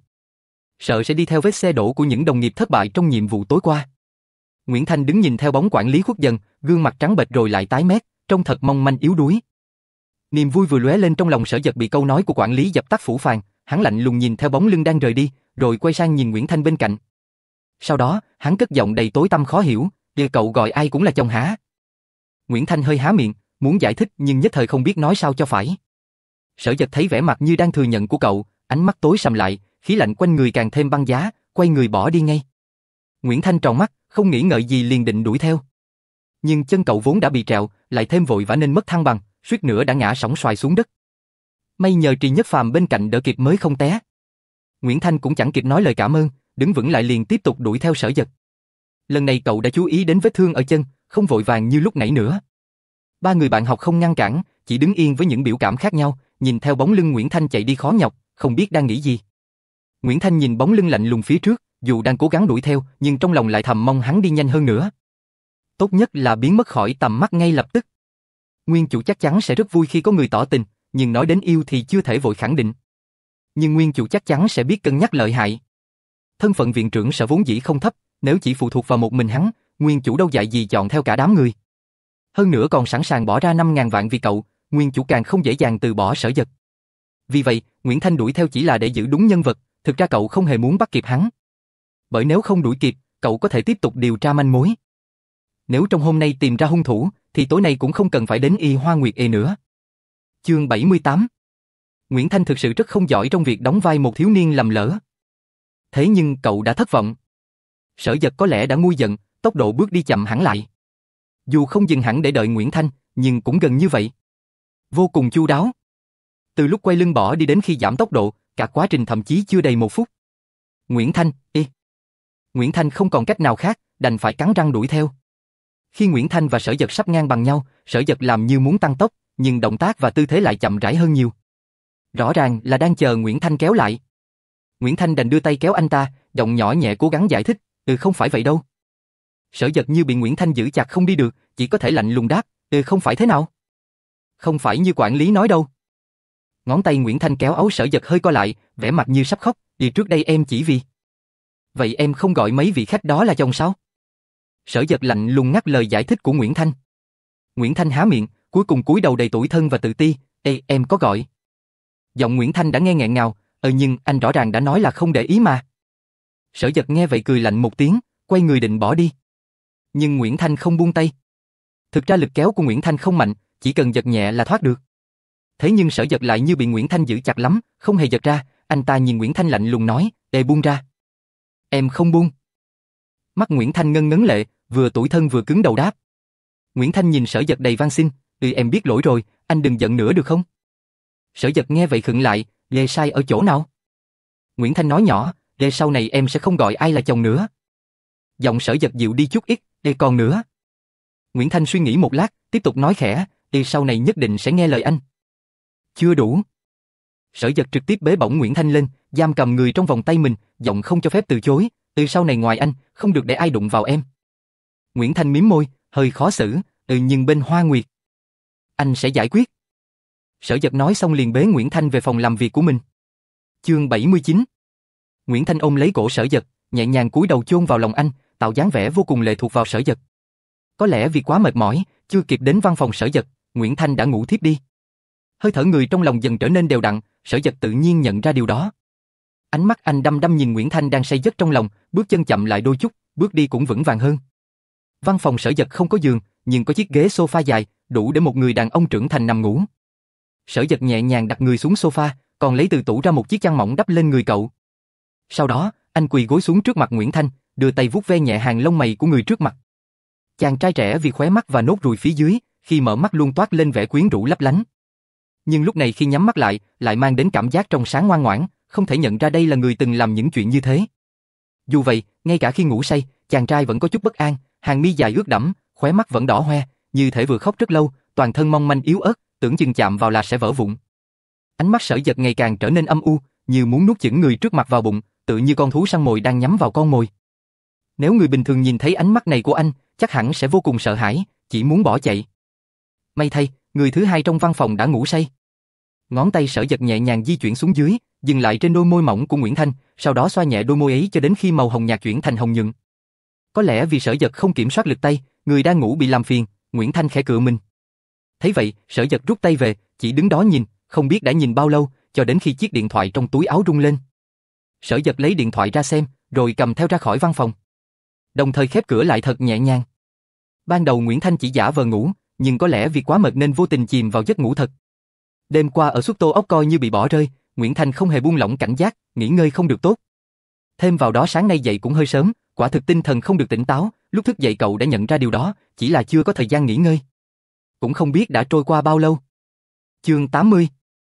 Sợ sẽ đi theo vết xe đổ của những đồng nghiệp thất bại trong nhiệm vụ tối qua. Nguyễn Thanh đứng nhìn theo bóng quản lý khuất dần, gương mặt trắng bệch rồi lại tái mét, trông thật mong manh yếu đuối. Niềm vui vừa lóe lên trong lòng Sở Dật bị câu nói của quản lý dập tắt phủ phàng, hắn lạnh lùng nhìn theo bóng lưng đang rời đi, rồi quay sang nhìn Nguyễn Thanh bên cạnh. Sau đó, hắn cất giọng đầy tối tăm khó hiểu, "Giờ cậu gọi ai cũng là chồng hả?" Nguyễn Thanh hơi há miệng, muốn giải thích nhưng nhất thời không biết nói sao cho phải. Sở Dật thấy vẻ mặt như đang thừa nhận của cậu, ánh mắt tối sầm lại, khí lạnh quanh người càng thêm băng giá, quay người bỏ đi ngay. Nguyễn Thanh tròn mắt, không nghĩ ngợi gì liền định đuổi theo. Nhưng chân cậu vốn đã bị trẹo, lại thêm vội vã nên mất thăng bằng, suýt nữa đã ngã sóng xoài xuống đất. May nhờ Trì Nhất Phàm bên cạnh đỡ kịp mới không té. Nguyễn Thanh cũng chẳng kịp nói lời cảm ơn, đứng vững lại liền tiếp tục đuổi theo Sở Dật. Lần này cậu đã chú ý đến vết thương ở chân, không vội vàng như lúc nãy nữa. Ba người bạn học không ngăn cản, chỉ đứng yên với những biểu cảm khác nhau, nhìn theo bóng lưng Nguyễn Thanh chạy đi khó nhọc, không biết đang nghĩ gì. Nguyễn Thanh nhìn bóng lưng lạnh lùng phía trước, dù đang cố gắng đuổi theo, nhưng trong lòng lại thầm mong hắn đi nhanh hơn nữa. Tốt nhất là biến mất khỏi tầm mắt ngay lập tức. Nguyên chủ chắc chắn sẽ rất vui khi có người tỏ tình, nhưng nói đến yêu thì chưa thể vội khẳng định. Nhưng nguyên chủ chắc chắn sẽ biết cân nhắc lợi hại. Thân phận viện trưởng Sở vốn dĩ không thấp, nếu chỉ phụ thuộc vào một mình hắn, nguyên chủ đâu dại gì chọn theo cả đám người. Hơn nữa còn sẵn sàng bỏ ra 5.000 vạn vì cậu, nguyên chủ càng không dễ dàng từ bỏ Sở Dật. Vì vậy, Nguyễn Thanh đuổi theo chỉ là để giữ đúng nhân vật, thực ra cậu không hề muốn bắt kịp hắn. Bởi nếu không đuổi kịp, cậu có thể tiếp tục điều tra manh mối. Nếu trong hôm nay tìm ra hung thủ, thì tối nay cũng không cần phải đến Y Hoa Nguyệt nữa. Chương 78. Nguyễn Thanh thực sự rất không giỏi trong việc đóng vai một thiếu niên lầm lỡ. Thế nhưng cậu đã thất vọng. Sở Dật có lẽ đã nguôi giận, tốc độ bước đi chậm hẳn lại. Dù không dừng hẳn để đợi Nguyễn Thanh, nhưng cũng gần như vậy. Vô cùng chu đáo. Từ lúc quay lưng bỏ đi đến khi giảm tốc độ, cả quá trình thậm chí chưa đầy 1 phút. Nguyễn Thanh không còn cách nào khác, đành phải cắn răng đuổi theo. Khi Nguyễn Thanh và Sở Dật sắp ngang bằng nhau, Sở Dật làm như muốn tăng tốc, nhưng động tác và tư thế lại chậm rãi hơn nhiều. Rõ ràng là đang chờ Nguyễn Thanh kéo lại. Nguyễn Thanh đành đưa tay kéo anh ta, giọng nhỏ nhẹ cố gắng giải thích, không phải vậy đâu. Sở Dật như bị Nguyễn Thanh giữ chặt không đi được, chỉ có thể lạnh lùng đáp, không phải thế nào. Không phải như quản lý nói đâu. Ngón tay Nguyễn Thanh kéo áo Sở Dật hơi co lại, vẻ mặt như sắp khóc, trước đây em chỉ vì. Vậy em không gọi mấy vị khách đó là chồng sao? Sở Dật lạnh lùng ngắt lời giải thích của Nguyễn Thanh. Nguyễn Thanh há miệng, cuối cùng cúi đầu đầy tủi thân và tự ti, em có gọi. Giọng Nguyễn Thanh đã nghe nghẹn ngào, nhưng anh rõ ràng đã nói là không để ý mà. Sở Dật nghe vậy cười lạnh một tiếng, quay người định bỏ đi. Nhưng Nguyễn Thanh không buông tay. Thực ra lực kéo của Nguyễn Thanh không mạnh, chỉ cần giật nhẹ là thoát được. Thế nhưng Sở Giật lại như bị Nguyễn Thanh giữ chặt lắm, không hề giật ra, anh ta nhìn Nguyễn Thanh lạnh lùng nói, "Ê buông ra." "Em không buông." Mắt Nguyễn Thanh ngân ngấn lệ, vừa tủi thân vừa cứng đầu đáp. Nguyễn Thanh nhìn Sở Giật đầy van xin, Em biết lỗi rồi, anh đừng giận nữa được không?" Sở Giật nghe vậy khựng lại, "Lê sai ở chỗ nào?" Nguyễn Thanh nói nhỏ, "Lê sau này em sẽ không gọi ai là chồng nữa." Giọng Sở Giật dịu đi chút ít, "Lê còn nữa." Nguyễn Thanh suy nghĩ một lát, tiếp tục nói khẽ, "Lê sau này nhất định sẽ nghe lời anh." "Chưa đủ." Sở Giật trực tiếp bế bổng Nguyễn Thanh lên, giam cầm người trong vòng tay mình, giọng không cho phép từ chối, "Từ sau này ngoài anh, không được để ai đụng vào em." Nguyễn Thanh mím môi, hơi khó xử, Nhưng bên Hoa Nguyệt, anh sẽ giải quyết." Sở Giật nói xong liền bế Nguyễn Thanh về phòng làm việc của mình. Chương 79. Nguyễn Thanh ôm lấy cổ Sở Giật, nhẹ nhàng cúi đầu chôn vào lòng anh, tạo dáng vẻ vô cùng lệ thuộc vào Sở Giật. Có lẽ vì quá mệt mỏi, chưa kịp đến văn phòng Sở Giật, Nguyễn Thanh đã ngủ thiếp đi. Hơi thở người trong lòng dần trở nên đều đặn, Sở Giật tự nhiên nhận ra điều đó. Ánh mắt anh đăm đăm nhìn Nguyễn Thanh đang say giấc trong lòng, bước chân chậm lại đôi chút, bước đi cũng vững vàng hơn. Văn phòng Sở Giật không có giường, nhưng có chiếc ghế sofa dài, đủ để một người đàn ông trưởng thành nằm ngủ. Sở Giật nhẹ nhàng đặt người xuống sofa, còn lấy từ tủ ra một chiếc chăn mỏng đắp lên người cậu. Sau đó, anh quỳ gối xuống trước mặt Nguyễn Thanh, đưa tay vuốt ve nhẹ hàng lông mày của người trước mặt. Chàng trai trẻ vì khóe mắt và nốt ruồi phía dưới, khi mở mắt luôn toát lên vẻ quyến rũ lấp lánh. Nhưng lúc này khi nhắm mắt lại mang đến cảm giác trong sáng ngoan ngoãn, không thể nhận ra đây là người từng làm những chuyện như thế. Dù vậy, ngay cả khi ngủ say, chàng trai vẫn có chút bất an, hàng mi dài ướt đẫm, khóe mắt vẫn đỏ hoe, như thể vừa khóc rất lâu, toàn thân mong manh yếu ớt, tưởng chừng chạm vào là sẽ vỡ vụn. Ánh mắt Sở Giật ngày càng trở nên âm u, như muốn nuốt chửng người trước mặt vào bụng, tự như con thú săn mồi đang nhắm vào con mồi. Nếu người bình thường nhìn thấy ánh mắt này của anh, chắc hẳn sẽ vô cùng sợ hãi, chỉ muốn bỏ chạy. May thay, người thứ hai trong văn phòng đã ngủ say. Ngón tay Sở Giật nhẹ nhàng di chuyển xuống dưới, dừng lại trên đôi môi mỏng của Nguyễn Thanh, sau đó xoa nhẹ đôi môi ấy cho đến khi màu hồng nhạt chuyển thành hồng nhuận. Có lẽ vì Sở Giật không kiểm soát lực tay, người đang ngủ bị làm phiền, Nguyễn Thanh khẽ cựa mình. Thấy vậy, Sở Giật rút tay về, chỉ đứng đó nhìn, không biết đã nhìn bao lâu, cho đến khi chiếc điện thoại trong túi áo rung lên. Sở Giật lấy điện thoại ra xem, rồi cầm theo ra khỏi văn phòng. Đồng thời khép cửa lại thật nhẹ nhàng. Ban đầu Nguyễn Thanh chỉ giả vờ ngủ, nhưng có lẽ vì quá mệt nên vô tình chìm vào giấc ngủ thật. Đêm qua ở suất Tô Ốc coi như bị bỏ rơi, Nguyễn Thanh không hề buông lỏng cảnh giác, nghỉ ngơi không được tốt. Thêm vào đó sáng nay dậy cũng hơi sớm, quả thực tinh thần không được tỉnh táo, lúc thức dậy cậu đã nhận ra điều đó, chỉ là chưa có thời gian nghỉ ngơi. Cũng không biết đã trôi qua bao lâu. Chương 80.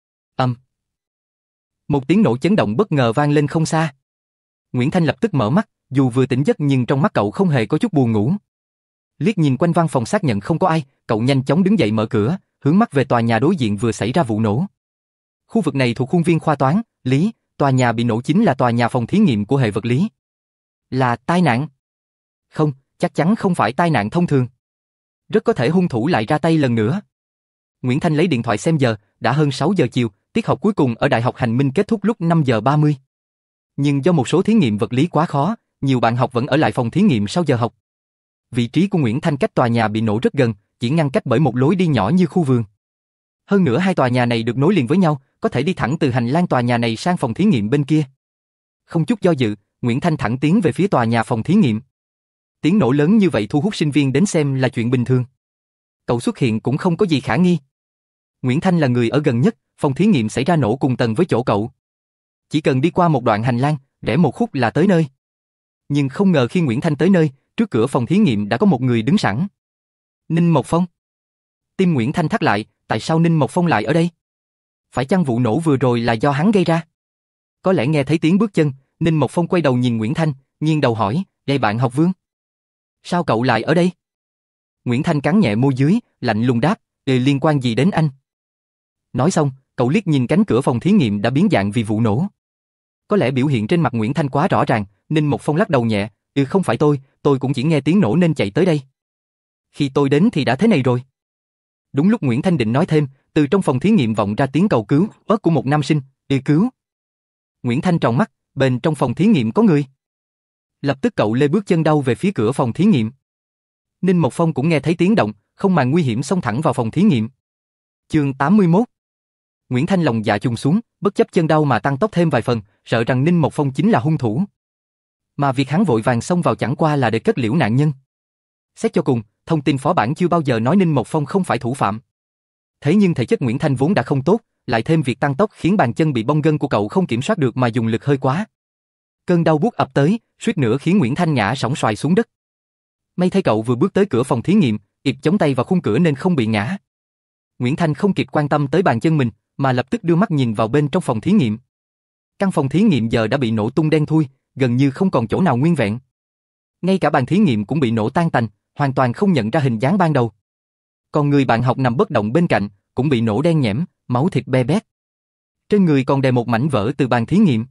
Một tiếng nổ chấn động bất ngờ vang lên không xa. Nguyễn Thanh lập tức mở mắt, dù vừa tỉnh giấc nhưng trong mắt cậu không hề có chút buồn ngủ. Liếc nhìn quanh văn phòng xác nhận không có ai, cậu nhanh chóng đứng dậy mở cửa, hướng mắt về tòa nhà đối diện vừa xảy ra vụ nổ. Khu vực này thuộc khuôn viên khoa toán, lý, tòa nhà bị nổ chính là tòa nhà phòng thí nghiệm của hệ vật lý. Là tai nạn? Không, chắc chắn không phải tai nạn thông thường. Rất có thể hung thủ lại ra tay lần nữa. Nguyễn Thanh lấy điện thoại xem giờ, đã hơn 6 giờ chiều, tiết học cuối cùng ở Đại học Hành Minh kết thúc lúc 5 giờ 30. Nhưng do một số thí nghiệm vật lý quá khó, nhiều bạn học vẫn ở lại phòng thí nghiệm sau giờ học. Vị trí của Nguyễn Thanh cách tòa nhà bị nổ rất gần, chỉ ngăn cách bởi một lối đi nhỏ như khu vườn. Hơn nữa hai tòa nhà này được nối liền với nhau, có thể đi thẳng từ hành lang tòa nhà này sang phòng thí nghiệm bên kia. Không chút do dự, Nguyễn Thanh thẳng tiến về phía tòa nhà phòng thí nghiệm. Tiếng nổ lớn như vậy thu hút sinh viên đến xem là chuyện bình thường. Cậu xuất hiện cũng không có gì khả nghi. Nguyễn Thanh là người ở gần nhất, phòng thí nghiệm xảy ra nổ cùng tầng với chỗ cậu. Chỉ cần đi qua một đoạn hành lang, rẽ một khúc là tới nơi. Nhưng không ngờ khi Nguyễn Thanh tới nơi, trước cửa phòng thí nghiệm đã có một người đứng sẵn. Ninh Mộc Phong. Tim Nguyễn Thanh thắt lại, tại sao Ninh Mộc Phong lại ở đây? Phải chăng vụ nổ vừa rồi là do hắn gây ra? Có lẽ nghe thấy tiếng bước chân, Ninh Mộc Phong quay đầu nhìn Nguyễn Thanh, nghiêng đầu hỏi, đây bạn học Vương. Sao cậu lại ở đây? Nguyễn Thanh cắn nhẹ môi dưới, lạnh lùng đáp, liên quan gì đến anh? Nói xong, cậu liếc nhìn cánh cửa phòng thí nghiệm đã biến dạng vì vụ nổ. Có lẽ biểu hiện trên mặt Nguyễn Thanh quá rõ ràng, Ninh Mộc Phong lắc đầu nhẹ, không phải tôi cũng chỉ nghe tiếng nổ nên chạy tới đây. Khi tôi đến thì đã thế này rồi. Đúng lúc Nguyễn Thanh định nói thêm, từ trong phòng thí nghiệm vọng ra tiếng cầu cứu ớt của một nam sinh, cứu. Nguyễn Thanh tròn mắt, bên trong phòng thí nghiệm có người. Lập tức cậu lê bước chân đau về phía cửa phòng thí nghiệm. Ninh Mộc Phong cũng nghe thấy tiếng động, không màng nguy hiểm xông thẳng vào phòng thí nghiệm. Chương 81. Nguyễn Thanh lòng dạ chùng xuống, bất chấp chân đau mà tăng tốc thêm vài phần, sợ rằng Ninh Mộc Phong chính là hung thủ. Mà việc hắn vội vàng xông vào chẳng qua là để kết liễu nạn nhân. Xét cho cùng, thông tin phó bản chưa bao giờ nói Ninh Mộc Phong không phải thủ phạm. Thế nhưng thể chất Nguyễn Thanh vốn đã không tốt, lại thêm việc tăng tốc khiến bàn chân bị bong gân của cậu không kiểm soát được mà dùng lực hơi quá. Cơn đau buốt ập tới, suýt nữa khiến Nguyễn Thanh ngã sóng xoài xuống đất. May thay cậu vừa bước tới cửa phòng thí nghiệm, kịp chống tay vào khung cửa nên không bị ngã. Nguyễn Thanh không kịp quan tâm tới bàn chân mình, mà lập tức đưa mắt nhìn vào bên trong phòng thí nghiệm. Căn phòng thí nghiệm giờ đã bị nổ tung đen thui, gần như không còn chỗ nào nguyên vẹn. Ngay cả bàn thí nghiệm cũng bị nổ tan tành, hoàn toàn không nhận ra hình dáng ban đầu. Còn người bạn học nằm bất động bên cạnh, cũng bị nổ đen nhẽm, máu thịt be bét. Trên người còn đè một mảnh vỡ từ bàn thí nghiệm.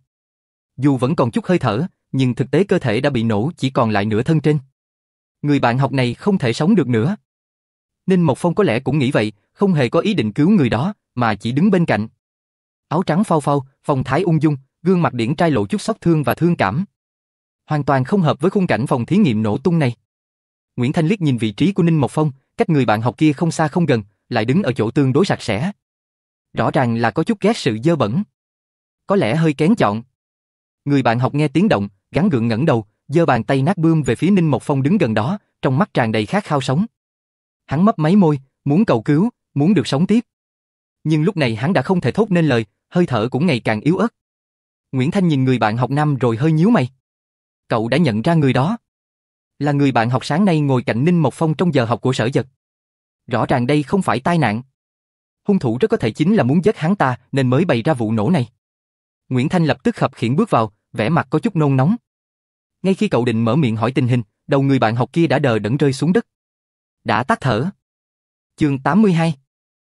Dù vẫn còn chút hơi thở, nhưng thực tế cơ thể đã bị nổ chỉ còn lại nửa thân trên. Người bạn học này không thể sống được nữa. Ninh Mộc Phong có lẽ cũng nghĩ vậy, không hề có ý định cứu người đó, mà chỉ đứng bên cạnh. Áo trắng phau phau, phong thái ung dung, gương mặt điển trai lộ chút xót thương và thương cảm. Hoàn toàn không hợp với khung cảnh phòng thí nghiệm nổ tung này. Nguyễn Thanh liếc nhìn vị trí của Ninh Mộc Phong, cách người bạn học kia không xa không gần, lại đứng ở chỗ tương đối sạch sẽ. Rõ ràng là có chút ghét sự dơ bẩn. Có lẽ hơi kén chọn. Người bạn học nghe tiếng động, gắng gượng ngẩng đầu, giơ bàn tay nát bươm về phía Ninh Mộc Phong đứng gần đó, trong mắt tràn đầy khát khao sống. Hắn mấp máy môi, muốn cầu cứu, muốn được sống tiếp. Nhưng lúc này hắn đã không thể thốt nên lời, hơi thở cũng ngày càng yếu ớt. Nguyễn Thanh nhìn người bạn học nam rồi hơi nhíu mày. Cậu đã nhận ra người đó. Là người bạn học sáng nay ngồi cạnh Ninh Mộc Phong trong giờ học của Sở Dật. Rõ ràng đây không phải tai nạn. Hung thủ rất có thể chính là muốn giết hắn ta nên mới bày ra vụ nổ này. Nguyễn Thanh lập tức khập khiễng bước vào, vẻ mặt có chút nôn nóng. Ngay khi cậu định mở miệng hỏi tình hình, đầu người bạn học kia đã đờ đẫn rơi xuống đất. Đã tắt thở. Chương 82.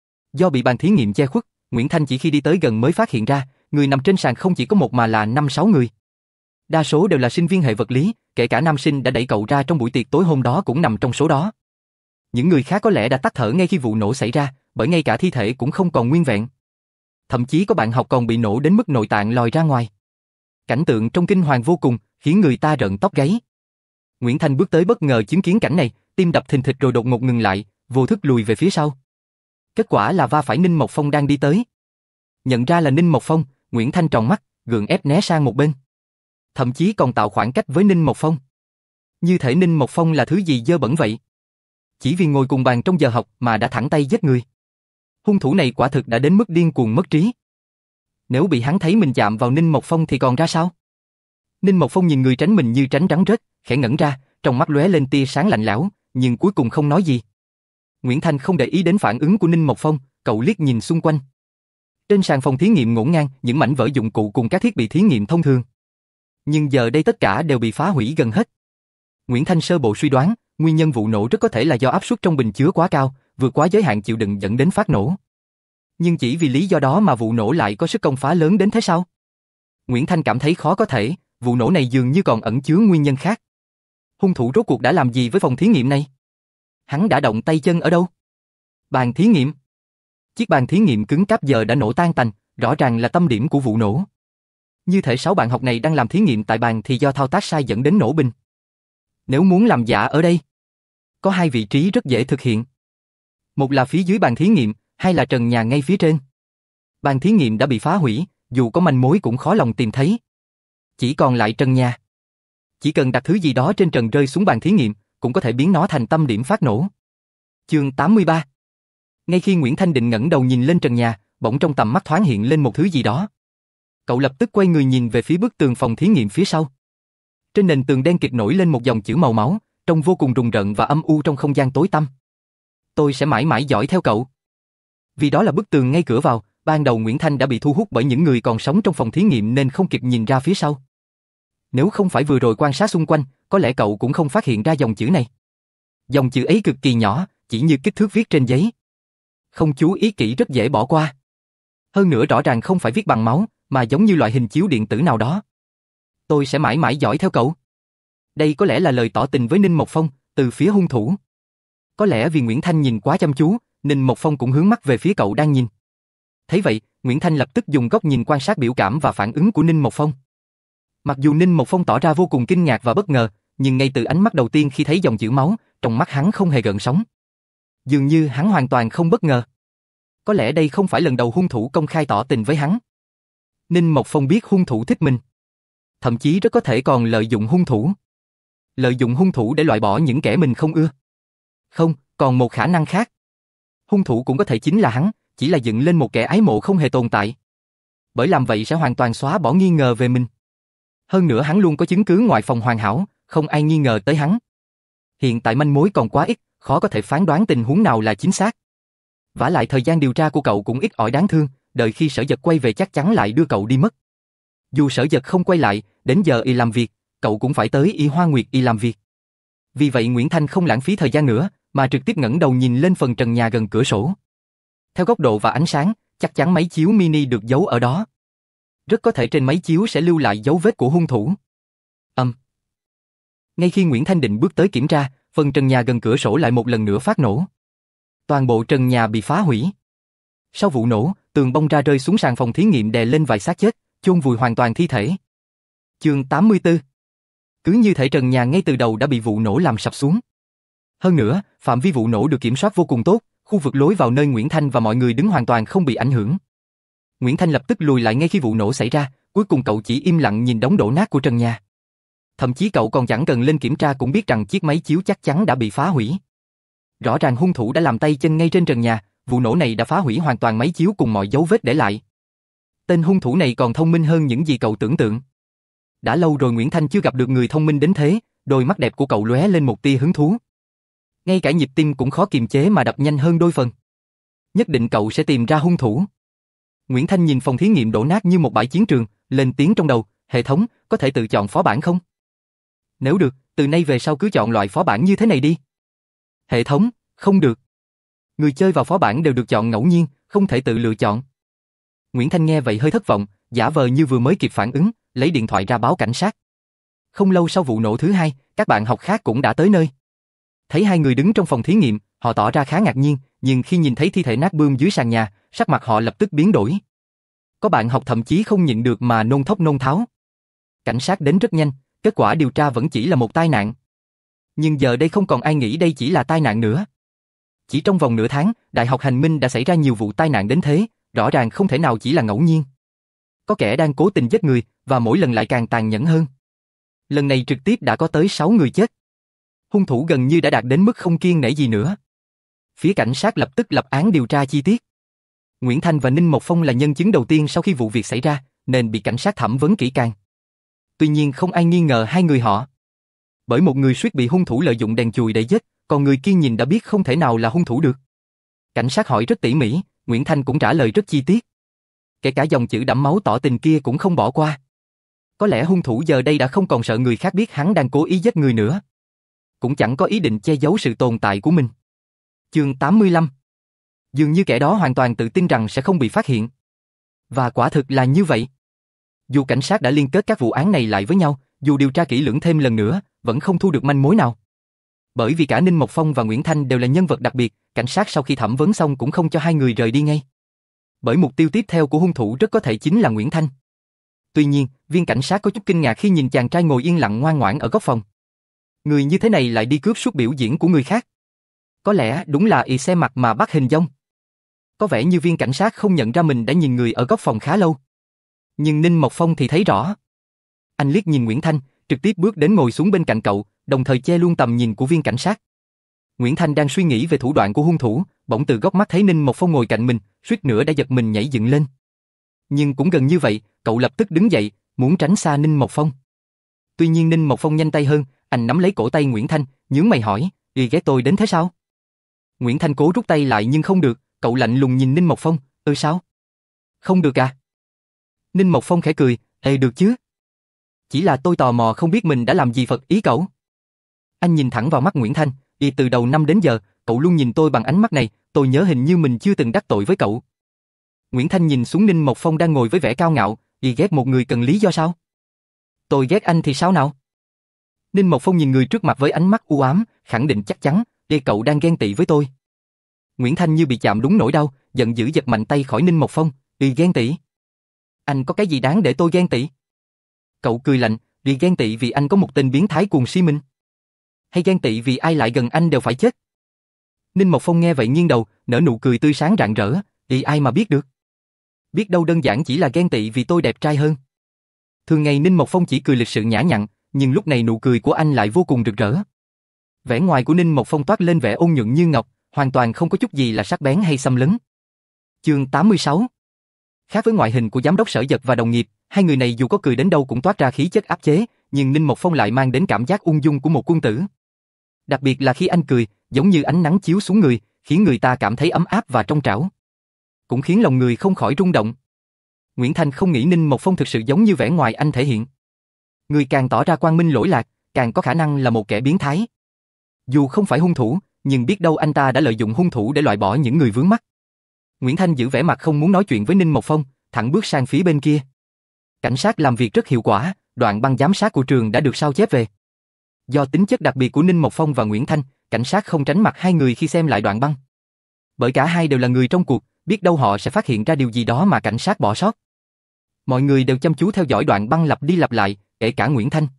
Do bị bàn thí nghiệm che khuất, Nguyễn Thanh chỉ khi đi tới gần mới phát hiện ra, người nằm trên sàn không chỉ có một mà là 5-6 người. Đa số đều là sinh viên hệ vật lý, kể cả nam sinh đã đẩy cậu ra trong buổi tiệc tối hôm đó cũng nằm trong số đó. Những người khác có lẽ đã tắt thở ngay khi vụ nổ xảy ra, bởi ngay cả thi thể cũng không còn nguyên vẹn. Thậm chí có bạn học còn bị nổ đến mức nội tạng lòi ra ngoài. Cảnh tượng trông kinh hoàng vô cùng, khiến người ta rợn tóc gáy. Nguyễn Thanh bước tới bất ngờ chứng kiến cảnh này, tim đập thình thịch rồi đột ngột ngừng lại, vô thức lùi về phía sau. Kết quả là va phải Ninh Mộc Phong đang đi tới. Nhận ra là Ninh Mộc Phong, Nguyễn Thanh tròn mắt, gượng ép né sang một bên. Thậm chí còn tạo khoảng cách với Ninh Mộc Phong. Như thể Ninh Mộc Phong là thứ gì dơ bẩn vậy. Chỉ vì ngồi cùng bàn trong giờ học mà đã thẳng tay giết người. Hung thủ này quả thực đã đến mức điên cuồng mất trí. Nếu bị hắn thấy mình chạm vào Ninh Mộc Phong thì còn ra sao? Ninh Mộc Phong nhìn người tránh mình như tránh rắn rết, khẽ ngẩn ra, trong mắt lóe lên tia sáng lạnh lẽo, nhưng cuối cùng không nói gì. Nguyễn Thanh không để ý đến phản ứng của Ninh Mộc Phong, cậu liếc nhìn xung quanh. Trên sàn phòng thí nghiệm ngổn ngang, những mảnh vỡ dụng cụ cùng các thiết bị thí nghiệm thông thường. Nhưng giờ đây tất cả đều bị phá hủy gần hết. Nguyễn Thanh sơ bộ suy đoán, nguyên nhân vụ nổ rất có thể là do áp suất trong bình chứa quá cao, vượt quá giới hạn chịu đựng dẫn đến phát nổ. Nhưng chỉ vì lý do đó mà vụ nổ lại có sức công phá lớn đến thế sao? Nguyễn Thanh cảm thấy khó có thể, vụ nổ này dường như còn ẩn chứa nguyên nhân khác. Hung thủ rốt cuộc đã làm gì với phòng thí nghiệm này? Hắn đã động tay chân ở đâu? Bàn thí nghiệm. Chiếc bàn thí nghiệm cứng cáp giờ đã nổ tan tành, rõ ràng là tâm điểm của vụ nổ. Như thể 6 bạn học này đang làm thí nghiệm tại bàn thì do thao tác sai dẫn đến nổ bình. Nếu muốn làm giả ở đây, có 2 vị trí rất dễ thực hiện. Một là phía dưới bàn thí nghiệm, hay là trần nhà ngay phía trên. Bàn thí nghiệm đã bị phá hủy, dù có manh mối cũng khó lòng tìm thấy. Chỉ còn lại trần nhà. Chỉ cần đặt thứ gì đó trên trần rơi xuống bàn thí nghiệm, cũng có thể biến nó thành tâm điểm phát nổ. Chương 83. Ngay khi Nguyễn Thanh định ngẩng đầu nhìn lên trần nhà, bỗng trong tầm mắt thoáng hiện lên một thứ gì đó. Cậu lập tức quay người nhìn về phía bức tường phòng thí nghiệm phía sau. Trên nền tường đen kịt nổi lên một dòng chữ màu máu, trông vô cùng rùng rợn và âm u trong không gian tối tăm. Tôi sẽ mãi mãi dõi theo cậu. Vì đó là bức tường ngay cửa vào, ban đầu Nguyễn Thanh đã bị thu hút bởi những người còn sống trong phòng thí nghiệm nên không kịp nhìn ra phía sau. Nếu không phải vừa rồi quan sát xung quanh, có lẽ cậu cũng không phát hiện ra dòng chữ này. Dòng chữ ấy cực kỳ nhỏ, chỉ như kích thước viết trên giấy. Không chú ý kỹ rất dễ bỏ qua. Hơn nữa rõ ràng không phải viết bằng máu, mà giống như loại hình chiếu điện tử nào đó. Tôi sẽ mãi mãi dõi theo cậu. Đây có lẽ là lời tỏ tình với Ninh Mộc Phong, từ phía hung thủ. Có lẽ vì Nguyễn Thanh nhìn quá chăm chú, Ninh Mộc Phong cũng hướng mắt về phía cậu đang nhìn. Thấy vậy, Nguyễn Thanh lập tức dùng góc nhìn quan sát biểu cảm và phản ứng của Ninh Mộc Phong. Mặc dù Ninh Mộc Phong tỏ ra vô cùng kinh ngạc và bất ngờ, nhưng ngay từ ánh mắt đầu tiên khi thấy dòng chữ máu, trong mắt hắn không hề gợn sóng. Dường như hắn hoàn toàn không bất ngờ. Có lẽ đây không phải lần đầu hung thủ công khai tỏ tình với hắn. Ninh Mộc Phong biết hung thủ thích mình. Thậm chí rất có thể còn lợi dụng hung thủ. Lợi dụng hung thủ để loại bỏ những kẻ mình không ưa. Không, còn một khả năng khác. Hung thủ cũng có thể chính là hắn, chỉ là dựng lên một kẻ ái mộ không hề tồn tại. Bởi làm vậy sẽ hoàn toàn xóa bỏ nghi ngờ về mình. Hơn nữa hắn luôn có chứng cứ ngoại phòng hoàn hảo, không ai nghi ngờ tới hắn. Hiện tại manh mối còn quá ít, khó có thể phán đoán tình huống nào là chính xác. Vả lại thời gian điều tra của cậu cũng ít ỏi đáng thương, đợi khi Sở Dật quay về chắc chắn lại đưa cậu đi mất. Dù Sở Dật không quay lại, đến giờ y làm việc, cậu cũng phải tới y Hoa Nguyệt y làm việc. Vì vậy Nguyễn Thanh không lãng phí thời gian nữa, mà trực tiếp ngẩng đầu nhìn lên phần trần nhà gần cửa sổ. Theo góc độ và ánh sáng, chắc chắn máy chiếu mini được giấu ở đó. Rất có thể trên máy chiếu sẽ lưu lại dấu vết của hung thủ. Ngay khi Nguyễn Thanh định bước tới kiểm tra, phần trần nhà gần cửa sổ lại một lần nữa phát nổ. Toàn bộ trần nhà bị phá hủy. Sau vụ nổ, tường bong ra rơi xuống sàn phòng thí nghiệm đè lên vài xác chết, chôn vùi hoàn toàn thi thể. Chương 84. Cứ như thể trần nhà ngay từ đầu đã bị vụ nổ làm sập xuống. Hơn nữa, phạm vi vụ nổ được kiểm soát vô cùng tốt, khu vực lối vào nơi Nguyễn Thanh và mọi người đứng hoàn toàn không bị ảnh hưởng. Nguyễn Thanh lập tức lùi lại ngay khi vụ nổ xảy ra, cuối cùng cậu chỉ im lặng nhìn đống đổ nát của trần nhà. Thậm chí cậu còn chẳng cần lên kiểm tra cũng biết rằng chiếc máy chiếu chắc chắn đã bị phá hủy. Rõ ràng hung thủ đã làm tay chân ngay trên trần nhà, vụ nổ này đã phá hủy hoàn toàn máy chiếu cùng mọi dấu vết để lại. Tên hung thủ này còn thông minh hơn những gì cậu tưởng tượng. Đã lâu rồi Nguyễn Thanh chưa gặp được người thông minh đến thế, đôi mắt đẹp của cậu lóe lên một tia hứng thú. Ngay cả nhịp tim cũng khó kiềm chế mà đập nhanh hơn đôi phần. Nhất định cậu sẽ tìm ra hung thủ. Nguyễn Thanh nhìn phòng thí nghiệm đổ nát như một bãi chiến trường, lên tiếng trong đầu, hệ thống, có thể tự chọn phó bản không? Nếu được, từ nay về sau cứ chọn loại phó bản như thế này đi. Hệ thống, không được. Người chơi vào phó bản đều được chọn ngẫu nhiên, không thể tự lựa chọn. Nguyễn Thanh nghe vậy hơi thất vọng, giả vờ như vừa mới kịp phản ứng, lấy điện thoại ra báo cảnh sát. Không lâu sau vụ nổ thứ hai, các bạn học khác cũng đã tới nơi. Thấy hai người đứng trong phòng thí nghiệm, họ tỏ ra khá ngạc nhiên, nhưng khi nhìn thấy thi thể nát bươm dưới sàn nhà, sắc mặt họ lập tức biến đổi. Có bạn học thậm chí không nhịn được mà nôn thốc nôn tháo. Cảnh sát đến rất nhanh, kết quả điều tra vẫn chỉ là một tai nạn. Nhưng giờ đây không còn ai nghĩ đây chỉ là tai nạn nữa. Chỉ trong vòng nửa tháng, Đại học Hành Minh đã xảy ra nhiều vụ tai nạn đến thế, rõ ràng không thể nào chỉ là ngẫu nhiên. Có kẻ đang cố tình giết người, và mỗi lần lại càng tàn nhẫn hơn. Lần này trực tiếp đã có tới 6 người chết. Hung thủ gần như đã đạt đến mức không kiêng nể gì nữa. Phía cảnh sát lập tức lập án điều tra chi tiết. Nguyễn Thanh và Ninh Mộc Phong là nhân chứng đầu tiên sau khi vụ việc xảy ra, nên bị cảnh sát thẩm vấn kỹ càng. Tuy nhiên không ai nghi ngờ hai người họ. Bởi một người suýt bị hung thủ lợi dụng đèn chùi để giết, còn người kia nhìn đã biết không thể nào là hung thủ được. Cảnh sát hỏi rất tỉ mỉ, Nguyễn Thanh cũng trả lời rất chi tiết. Kể cả dòng chữ đẫm máu tỏ tình kia cũng không bỏ qua. Có lẽ hung thủ giờ đây đã không còn sợ người khác biết hắn đang cố ý giết người nữa. Cũng chẳng có ý định che giấu sự tồn tại của mình. Chương 85. Dường như kẻ đó hoàn toàn tự tin rằng sẽ không bị phát hiện. Và quả thực là như vậy. Dù cảnh sát đã liên kết các vụ án này lại với nhau, dù điều tra kỹ lưỡng thêm lần nữa, vẫn không thu được manh mối nào. Bởi vì cả Ninh Mộc Phong và Nguyễn Thanh đều là nhân vật đặc biệt, cảnh sát sau khi thẩm vấn xong cũng không cho hai người rời đi ngay. Bởi mục tiêu tiếp theo của hung thủ rất có thể chính là Nguyễn Thanh. Tuy nhiên, viên cảnh sát có chút kinh ngạc khi nhìn chàng trai ngồi yên lặng ngoan ngoãn ở góc phòng. Người như thế này lại đi cướp suốt biểu diễn của người khác. Có lẽ đúng là y xem mặt mà bắt hình dong. Có vẻ như viên cảnh sát không nhận ra mình đã nhìn người ở góc phòng khá lâu. Nhưng Ninh Mộc Phong thì thấy rõ. Anh liếc nhìn Nguyễn Thanh, trực tiếp bước đến ngồi xuống bên cạnh cậu, đồng thời che luôn tầm nhìn của viên cảnh sát. Nguyễn Thanh đang suy nghĩ về thủ đoạn của hung thủ, bỗng từ góc mắt thấy Ninh Mộc Phong ngồi cạnh mình, suýt nữa đã giật mình nhảy dựng lên. Nhưng cũng gần như vậy, cậu lập tức đứng dậy, muốn tránh xa Ninh Mộc Phong. Tuy nhiên Ninh Mộc Phong nhanh tay hơn, anh nắm lấy cổ tay Nguyễn Thanh, nhướng mày hỏi, "Y ghét tôi đến thế sao?" Nguyễn Thanh cố rút tay lại nhưng không được, cậu lạnh lùng nhìn Ninh Mộc Phong, Sao? Không được à?" Ninh Mộc Phong khẽ cười, được chứ. Chỉ là tôi tò mò không biết mình đã làm gì phật ý cậu." Anh nhìn thẳng vào mắt Nguyễn Thanh, từ đầu năm đến giờ, cậu luôn nhìn tôi bằng ánh mắt này, tôi nhớ hình như mình chưa từng đắc tội với cậu." Nguyễn Thanh nhìn xuống Ninh Mộc Phong đang ngồi với vẻ cao ngạo, ghét một người cần lý do sao? Tôi ghét anh thì sao nào? Ninh Mộc Phong nhìn người trước mặt với ánh mắt u ám, khẳng định chắc chắn, cậu đang ghen tị với tôi. Nguyễn Thanh như bị chạm đúng nỗi đau, giận dữ giật mạnh tay khỏi Ninh Mộc Phong, ghen tị? Anh có cái gì đáng để tôi ghen tị? Cậu cười lạnh, ghen tị vì anh có một tên biến thái cuồng si minh? Hay ghen tị vì ai lại gần anh đều phải chết? Ninh Mộc Phong nghe vậy nghiêng đầu, nở nụ cười tươi sáng rạng rỡ, ai mà biết được? Biết đâu đơn giản chỉ là ghen tị vì tôi đẹp trai hơn. Thường ngày Ninh Mộc Phong chỉ cười lịch sự nhã nhặn, nhưng lúc này nụ cười của anh lại vô cùng rực rỡ. Vẻ ngoài của Ninh Mộc Phong toát lên vẻ ôn nhuận như ngọc, hoàn toàn không có chút gì là sắc bén hay xâm lấn. Chương 86. Khác với ngoại hình của giám đốc Sở Dật và đồng nghiệp, hai người này dù có cười đến đâu cũng toát ra khí chất áp chế, nhưng Ninh Mộc Phong lại mang đến cảm giác ung dung của một quân tử. Đặc biệt là khi anh cười, giống như ánh nắng chiếu xuống người, khiến người ta cảm thấy ấm áp và trong trảo. Cũng khiến lòng người không khỏi rung động. Nguyễn Thanh không nghĩ Ninh Mộc Phong thực sự giống như vẻ ngoài anh thể hiện. Người càng tỏ ra quang minh lỗi lạc, càng có khả năng là một kẻ biến thái. Dù không phải hung thủ, nhưng biết đâu anh ta đã lợi dụng hung thủ để loại bỏ những người vướng mắc. Nguyễn Thanh giữ vẻ mặt không muốn nói chuyện với Ninh Mộc Phong, thẳng bước sang phía bên kia. Cảnh sát làm việc rất hiệu quả, đoạn băng giám sát của trường đã được sao chép về. Do tính chất đặc biệt của Ninh Mộc Phong và Nguyễn Thanh, cảnh sát không tránh mặt hai người khi xem lại đoạn băng. Bởi cả hai đều là người trong cuộc, biết đâu họ sẽ phát hiện ra điều gì đó mà cảnh sát bỏ sót. Mọi người đều chăm chú theo dõi đoạn băng lặp đi lặp lại, kể cả Nguyễn Thanh.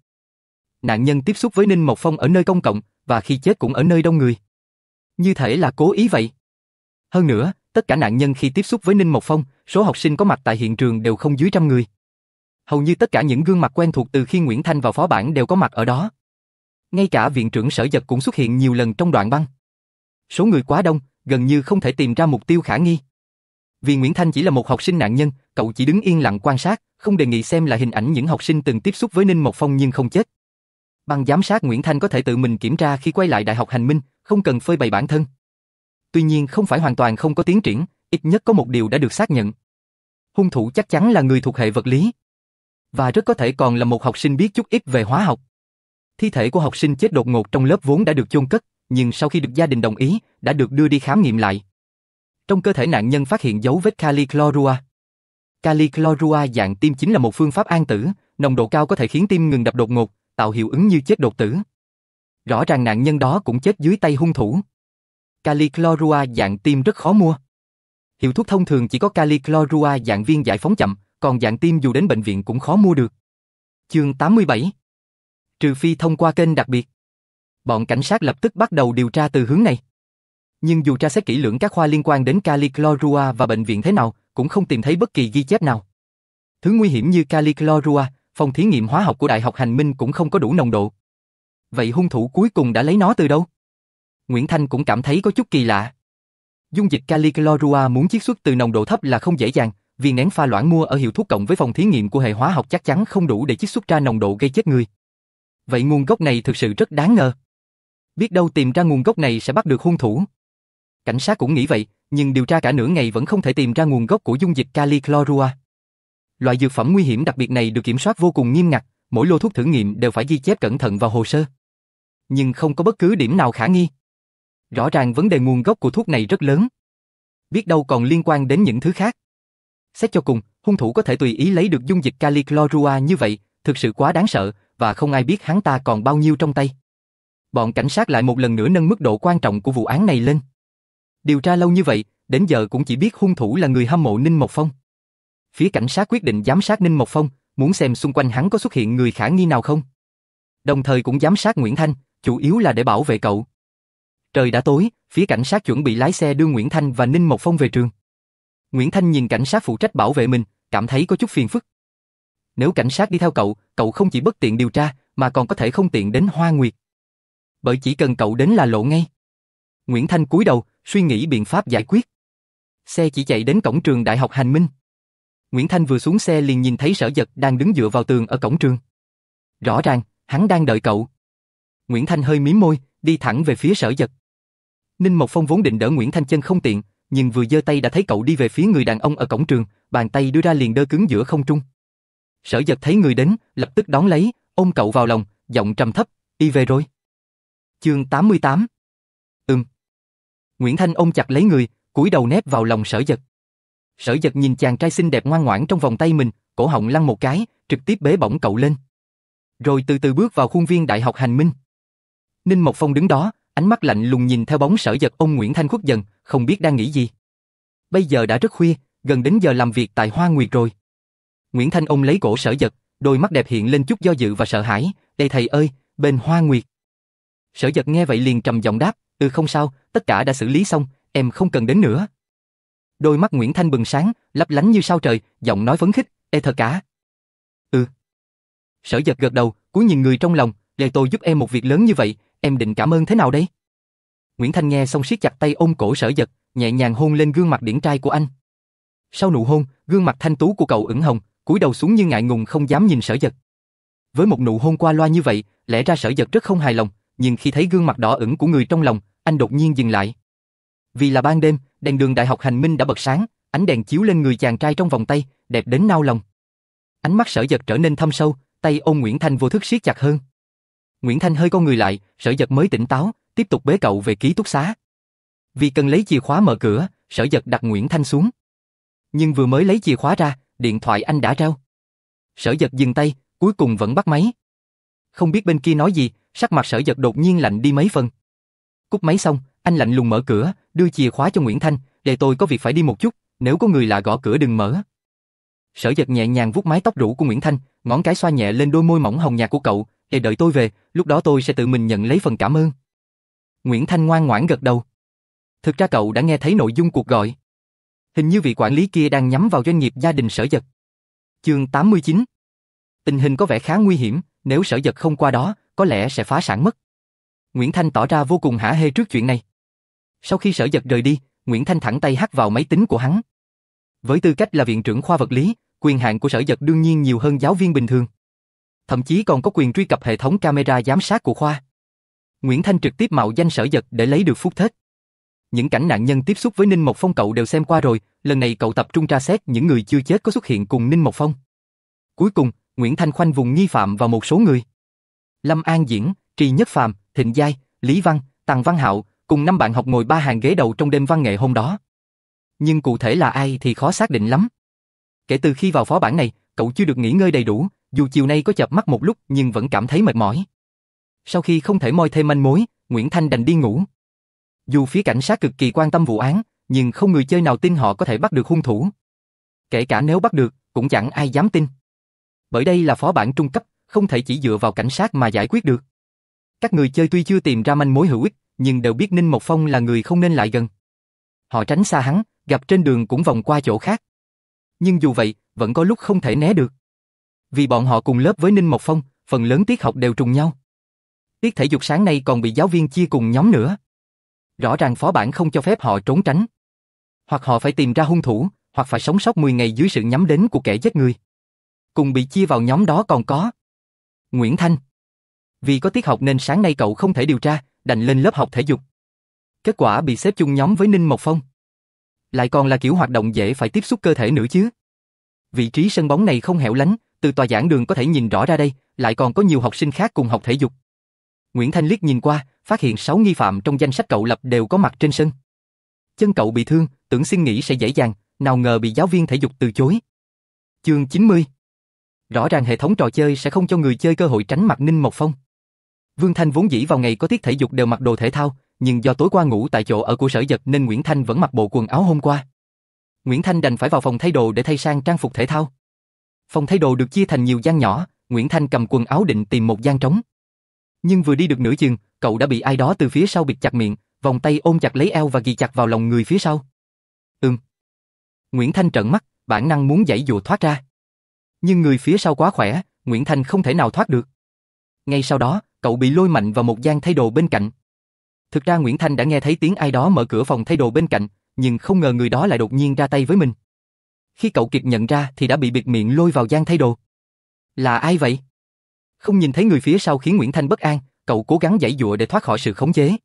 Nạn nhân tiếp xúc với Ninh Mộc Phong ở nơi công cộng, và khi chết cũng ở nơi đông người. Như thể là cố ý vậy. Hơn nữa, tất cả nạn nhân khi tiếp xúc với Ninh Mộc Phong, số học sinh có mặt tại hiện trường đều không dưới 100 người. Hầu như tất cả những gương mặt quen thuộc từ khi Nguyễn Thanh vào phó bản đều có mặt ở đó. Ngay cả viện trưởng Sở Dật cũng xuất hiện nhiều lần trong đoạn băng. Số người quá đông, gần như không thể tìm ra mục tiêu khả nghi. Vì Nguyễn Thanh chỉ là một học sinh nạn nhân, cậu chỉ đứng yên lặng quan sát, không đề nghị xem lại hình ảnh những học sinh từng tiếp xúc với Ninh Mộc Phong nhưng không chết. Băng giám sát Nguyễn Thanh có thể tự mình kiểm tra khi quay lại Đại học Hành Minh, không cần phơi bày bản thân. Tuy nhiên không phải hoàn toàn không có tiến triển, ít nhất có một điều đã được xác nhận. Hung thủ chắc chắn là người thuộc hệ vật lý. Và rất có thể còn là một học sinh biết chút ít về hóa học. Thi thể của học sinh chết đột ngột trong lớp vốn đã được chôn cất, nhưng sau khi được gia đình đồng ý, đã được đưa đi khám nghiệm lại. Trong cơ thể nạn nhân phát hiện dấu vết kali chlorua. Kali chlorua dạng tim chính là một phương pháp an tử, nồng độ cao có thể khiến tim ngừng đập đột ngột, tạo hiệu ứng như chết đột tử. Rõ ràng nạn nhân đó cũng chết dưới tay hung thủ. Kali chlorua dạng tim rất khó mua. Hiệu thuốc thông thường chỉ có kali chlorua dạng viên giải phóng chậm, còn dạng tim dù đến bệnh viện cũng khó mua được. Chương 87. Trừ phi thông qua kênh đặc biệt. Bọn cảnh sát lập tức bắt đầu điều tra từ hướng này. Nhưng dù tra xét kỹ lưỡng các khoa liên quan đến kali chlorua và bệnh viện thế nào, cũng không tìm thấy bất kỳ ghi chép nào. Thứ nguy hiểm như kali chlorua, phòng thí nghiệm hóa học của Đại học Hành Minh cũng không có đủ nồng độ. Vậy hung thủ cuối cùng đã lấy nó từ đâu? Nguyễn Thanh cũng cảm thấy có chút kỳ lạ. Dung dịch kali chlorua muốn chiết xuất từ nồng độ thấp là không dễ dàng, viên nén pha loãng mua ở hiệu thuốc cộng với phòng thí nghiệm của hệ hóa học chắc chắn không đủ để chiết xuất ra nồng độ gây chết người. Vậy nguồn gốc này thực sự rất đáng ngờ. Biết đâu tìm ra nguồn gốc này sẽ bắt được hung thủ. Cảnh sát cũng nghĩ vậy, nhưng điều tra cả nửa ngày vẫn không thể tìm ra nguồn gốc của dung dịch kali chlorua. Loại dược phẩm nguy hiểm đặc biệt này được kiểm soát vô cùng nghiêm ngặt, mỗi lô thuốc thử nghiệm đều phải ghi chép cẩn thận vào hồ sơ. Nhưng không có bất cứ điểm nào khả nghi. Rõ ràng vấn đề nguồn gốc của thuốc này rất lớn. Biết đâu còn liên quan đến những thứ khác. Xét cho cùng, hung thủ có thể tùy ý lấy được dung dịch kali chlorua như vậy, thực sự quá đáng sợ, và không ai biết hắn ta còn bao nhiêu trong tay. Bọn cảnh sát lại một lần nữa nâng mức độ quan trọng của vụ án này lên. Điều tra lâu như vậy, đến giờ cũng chỉ biết hung thủ là người hâm mộ Ninh Mộc Phong. Phía cảnh sát quyết định giám sát Ninh Mộc Phong, muốn xem xung quanh hắn có xuất hiện người khả nghi nào không. Đồng thời cũng giám sát Nguyễn Thanh, chủ yếu là để bảo vệ cậu. Trời đã tối, phía cảnh sát chuẩn bị lái xe đưa Nguyễn Thanh và Ninh Mộc Phong về trường. Nguyễn Thanh nhìn cảnh sát phụ trách bảo vệ mình, cảm thấy có chút phiền phức. Nếu cảnh sát đi theo cậu, cậu không chỉ bất tiện điều tra, mà còn có thể không tiện đến Hoa Nguyệt. Bởi chỉ cần cậu đến là lộ ngay. Nguyễn Thanh cúi đầu, suy nghĩ biện pháp giải quyết. Xe chỉ chạy đến cổng trường Đại học Hành Minh. Nguyễn Thanh vừa xuống xe liền nhìn thấy Sở Dật đang đứng dựa vào tường ở cổng trường. Rõ ràng, hắn đang đợi cậu. Nguyễn Thanh hơi mím môi, đi thẳng về phía Sở Dật. Ninh Mộc Phong vốn định đỡ Nguyễn Thanh chân không tiện, nhưng vừa giơ tay đã thấy cậu đi về phía người đàn ông ở cổng trường, bàn tay đưa ra liền đơ cứng giữa không trung. Sở Dật thấy người đến, lập tức đón lấy, ôm cậu vào lòng, giọng trầm thấp, đi về rồi. Chương 88. Nguyễn Thanh ôm chặt lấy người, cúi đầu nép vào lòng Sở Dật. Sở Dật nhìn chàng trai xinh đẹp ngoan ngoãn trong vòng tay mình, cổ họng lăn một cái, trực tiếp bế bổng cậu lên. Rồi từ từ bước vào khuôn viên Đại học Hành Minh. Ninh Mộc Phong đứng đó, ánh mắt lạnh lùng nhìn theo bóng Sở Dật ôm Nguyễn Thanh khuất dần, không biết đang nghĩ gì. Bây giờ đã rất khuya, gần đến giờ làm việc tại Hoa Nguyệt rồi. Nguyễn Thanh ôm lấy cổ Sở Dật, đôi mắt đẹp hiện lên chút do dự và sợ hãi, "Đây thầy ơi, bên Hoa Nguyệt." Sở Dật nghe vậy liền trầm giọng đáp, không sao, tất cả đã xử lý xong, em không cần đến nữa." Đôi mắt Nguyễn Thanh bừng sáng, lấp lánh như sao trời, giọng nói phấn khích, thật cả?" Sở Dật gật đầu, cúi nhìn người trong lòng, "Để tôi giúp em một việc lớn như vậy, em định cảm ơn thế nào đây? Nguyễn Thanh nghe xong siết chặt tay ôm cổ Sở Dật, nhẹ nhàng hôn lên gương mặt điển trai của anh. Sau nụ hôn, gương mặt thanh tú của cậu ửng hồng, cúi đầu xuống như ngại ngùng không dám nhìn Sở Dật. Với một nụ hôn qua loa như vậy, lẽ ra Sở Dật rất không hài lòng, nhưng khi thấy gương mặt đỏ ửng của người trong lòng, anh đột nhiên dừng lại. Vì là ban đêm, đèn đường Đại học Hành Minh đã bật sáng, ánh đèn chiếu lên người chàng trai trong vòng tay, đẹp đến nao lòng. Ánh mắt Sở Dật trở nên thâm sâu, tay ôm Nguyễn Thanh vô thức siết chặt hơn. Nguyễn Thanh hơi cong người lại, Sở Dật mới tỉnh táo, tiếp tục bế cậu về ký túc xá. Vì cần lấy chìa khóa mở cửa, Sở Dật đặt Nguyễn Thanh xuống. Nhưng vừa mới lấy chìa khóa ra, điện thoại anh đã reo. Sở Dật dừng tay, cuối cùng vẫn bắt máy. Không biết bên kia nói gì, sắc mặt Sở Dật đột nhiên lạnh đi mấy phần. Cúp máy xong, anh lạnh lùng mở cửa, đưa chìa khóa cho Nguyễn Thanh, để tôi có việc phải đi một chút, nếu có người lạ gõ cửa đừng mở. Sở Dật nhẹ nhàng vuốt mái tóc rủ của Nguyễn Thanh, ngón cái xoa nhẹ lên đôi môi mỏng hồng nhạt của cậu, để đợi tôi về, lúc đó tôi sẽ tự mình nhận lấy phần cảm ơn. Nguyễn Thanh ngoan ngoãn gật đầu. Thực ra cậu đã nghe thấy nội dung cuộc gọi. Hình như vị quản lý kia đang nhắm vào doanh nghiệp gia đình Sở Dật. Chương 89. Tình hình có vẻ khá nguy hiểm, nếu Sở Dật không qua đó, có lẽ sẽ phá sản mất. Nguyễn Thanh tỏ ra vô cùng hả hê trước chuyện này. Sau khi Sở Dật rời đi, Nguyễn Thanh thẳng tay hack vào máy tính của hắn. Với tư cách là viện trưởng khoa vật lý, quyền hạn của Sở Dật đương nhiên nhiều hơn giáo viên bình thường. Thậm chí còn có quyền truy cập hệ thống camera giám sát của khoa. Nguyễn Thanh trực tiếp mạo danh Sở Dật để lấy được footage. Những cảnh nạn nhân tiếp xúc với Ninh Mộc Phong cậu đều xem qua rồi, lần này cậu tập trung tra xét những người chưa chết có xuất hiện cùng Ninh Mộc Phong. Cuối cùng, Nguyễn Thanh khoanh vùng nghi phạm vào một số người. Lâm An Diễn, Trì Nhất Phàm, Thịnh Giai, Lý Văn, Tằng Văn Hạo, cùng 5 bạn học ngồi 3 hàng ghế đầu trong đêm văn nghệ hôm đó. Nhưng cụ thể là ai thì khó xác định lắm. Kể từ khi vào phó bản này, cậu chưa được nghỉ ngơi đầy đủ, dù chiều nay có chợp mắt một lúc nhưng vẫn cảm thấy mệt mỏi. Sau khi không thể moi thêm manh mối, Nguyễn Thanh đành đi ngủ. Dù phía cảnh sát cực kỳ quan tâm vụ án, nhưng không người chơi nào tin họ có thể bắt được hung thủ. Kể cả nếu bắt được, cũng chẳng ai dám tin. Bởi đây là phó bản trung cấp, không thể chỉ dựa vào cảnh sát mà giải quyết được. Các người chơi tuy chưa tìm ra manh mối hữu ích, nhưng đều biết Ninh Mộc Phong là người không nên lại gần. Họ tránh xa hắn, gặp trên đường cũng vòng qua chỗ khác. Nhưng dù vậy, vẫn có lúc không thể né được. Vì bọn họ cùng lớp với Ninh Mộc Phong, phần lớn tiết học đều trùng nhau. Tiết thể dục sáng nay còn bị giáo viên chia cùng nhóm nữa. Rõ ràng phó bản không cho phép họ trốn tránh. Hoặc họ phải tìm ra hung thủ, hoặc phải sống sót 10 ngày dưới sự nhắm đến của kẻ giết người. Cùng bị chia vào nhóm đó còn có Nguyễn Thanh. Vì có tiết học nên sáng nay cậu không thể điều tra, đành lên lớp học thể dục. Kết quả bị xếp chung nhóm với Ninh Mộc Phong. Lại còn là kiểu hoạt động dễ phải tiếp xúc cơ thể nữa chứ. Vị trí sân bóng này không hẻo lánh, từ tòa giảng đường có thể nhìn rõ ra đây, lại còn có nhiều học sinh khác cùng học thể dục. Nguyễn Thanh liếc nhìn qua, phát hiện 6 nghi phạm trong danh sách cậu lập đều có mặt trên sân. Chân cậu bị thương, tưởng xin nghỉ sẽ dễ dàng, nào ngờ bị giáo viên thể dục từ chối. Chương 90. Rõ ràng hệ thống trò chơi sẽ không cho người chơi cơ hội tránh mặt Ninh Mộc Phong. Vương Thanh vốn dĩ vào ngày có tiết thể dục đều mặc đồ thể thao, nhưng do tối qua ngủ tại chỗ ở của Sở Dật nên Nguyễn Thanh vẫn mặc bộ quần áo hôm qua. Nguyễn Thanh đành phải vào phòng thay đồ để thay sang trang phục thể thao. Phòng thay đồ được chia thành nhiều gian nhỏ, Nguyễn Thanh cầm quần áo định tìm một gian trống. Nhưng vừa đi được nửa chừng, cậu đã bị ai đó từ phía sau bịt chặt miệng, vòng tay ôm chặt lấy eo và ghì chặt vào lòng người phía sau. Nguyễn Thanh trợn mắt, bản năng muốn giãy giụa thoát ra. Nhưng người phía sau quá khỏe, Nguyễn Thanh không thể nào thoát được. Ngay sau đó, cậu bị lôi mạnh vào một gian thay đồ bên cạnh. Thực ra Nguyễn Thanh đã nghe thấy tiếng ai đó mở cửa phòng thay đồ bên cạnh, nhưng không ngờ người đó lại đột nhiên ra tay với mình. Khi cậu kịp nhận ra thì đã bị bịt miệng lôi vào gian thay đồ. Là ai vậy? Không nhìn thấy người phía sau khiến Nguyễn Thanh bất an, cậu cố gắng giãy giụa để thoát khỏi sự khống chế.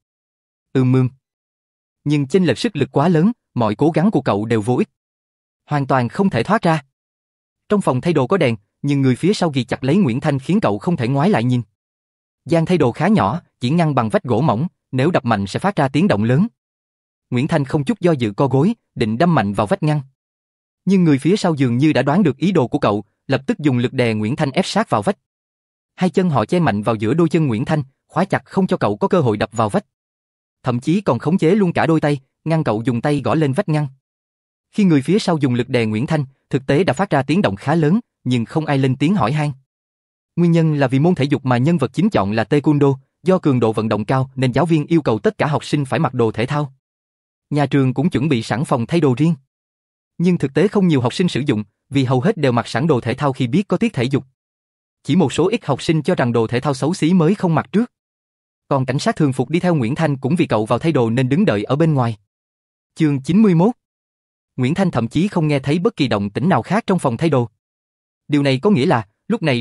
Nhưng chênh lệch sức lực quá lớn, mọi cố gắng của cậu đều vô ích. Hoàn toàn không thể thoát ra. Trong phòng thay đồ có đèn, nhưng người phía sau ghì chặt lấy Nguyễn Thanh khiến cậu không thể ngoái lại nhìn. Gian thay đồ khá nhỏ, chỉ ngăn bằng vách gỗ mỏng, nếu đập mạnh sẽ phát ra tiếng động lớn. Nguyễn Thanh không chút do dự co gối, định đâm mạnh vào vách ngăn. Nhưng người phía sau dường như đã đoán được ý đồ của cậu, lập tức dùng lực đè Nguyễn Thanh ép sát vào vách. Hai chân họ che mạnh vào giữa đôi chân Nguyễn Thanh, khóa chặt không cho cậu có cơ hội đập vào vách. Thậm chí còn khống chế luôn cả đôi tay, ngăn cậu dùng tay gõ lên vách ngăn. Khi người phía sau dùng lực đè Nguyễn Thanh, thực tế đã phát ra tiếng động khá lớn, nhưng không ai lên tiếng hỏi han. Nguyên nhân là vì môn thể dục mà nhân vật chính chọn là Taekwondo, do cường độ vận động cao nên giáo viên yêu cầu tất cả học sinh phải mặc đồ thể thao. Nhà trường cũng chuẩn bị sẵn phòng thay đồ riêng. Nhưng thực tế không nhiều học sinh sử dụng, vì hầu hết đều mặc sẵn đồ thể thao khi biết có tiết thể dục. Chỉ một số ít học sinh cho rằng đồ thể thao xấu xí mới không mặc trước. Còn cảnh sát thường phục đi theo Nguyễn Thanh cũng vì cậu vào thay đồ nên đứng đợi ở bên ngoài. Chương 91. Nguyễn Thanh thậm chí không nghe thấy bất kỳ động tĩnh nào khác trong phòng thay đồ. Điều này có nghĩa là, lúc này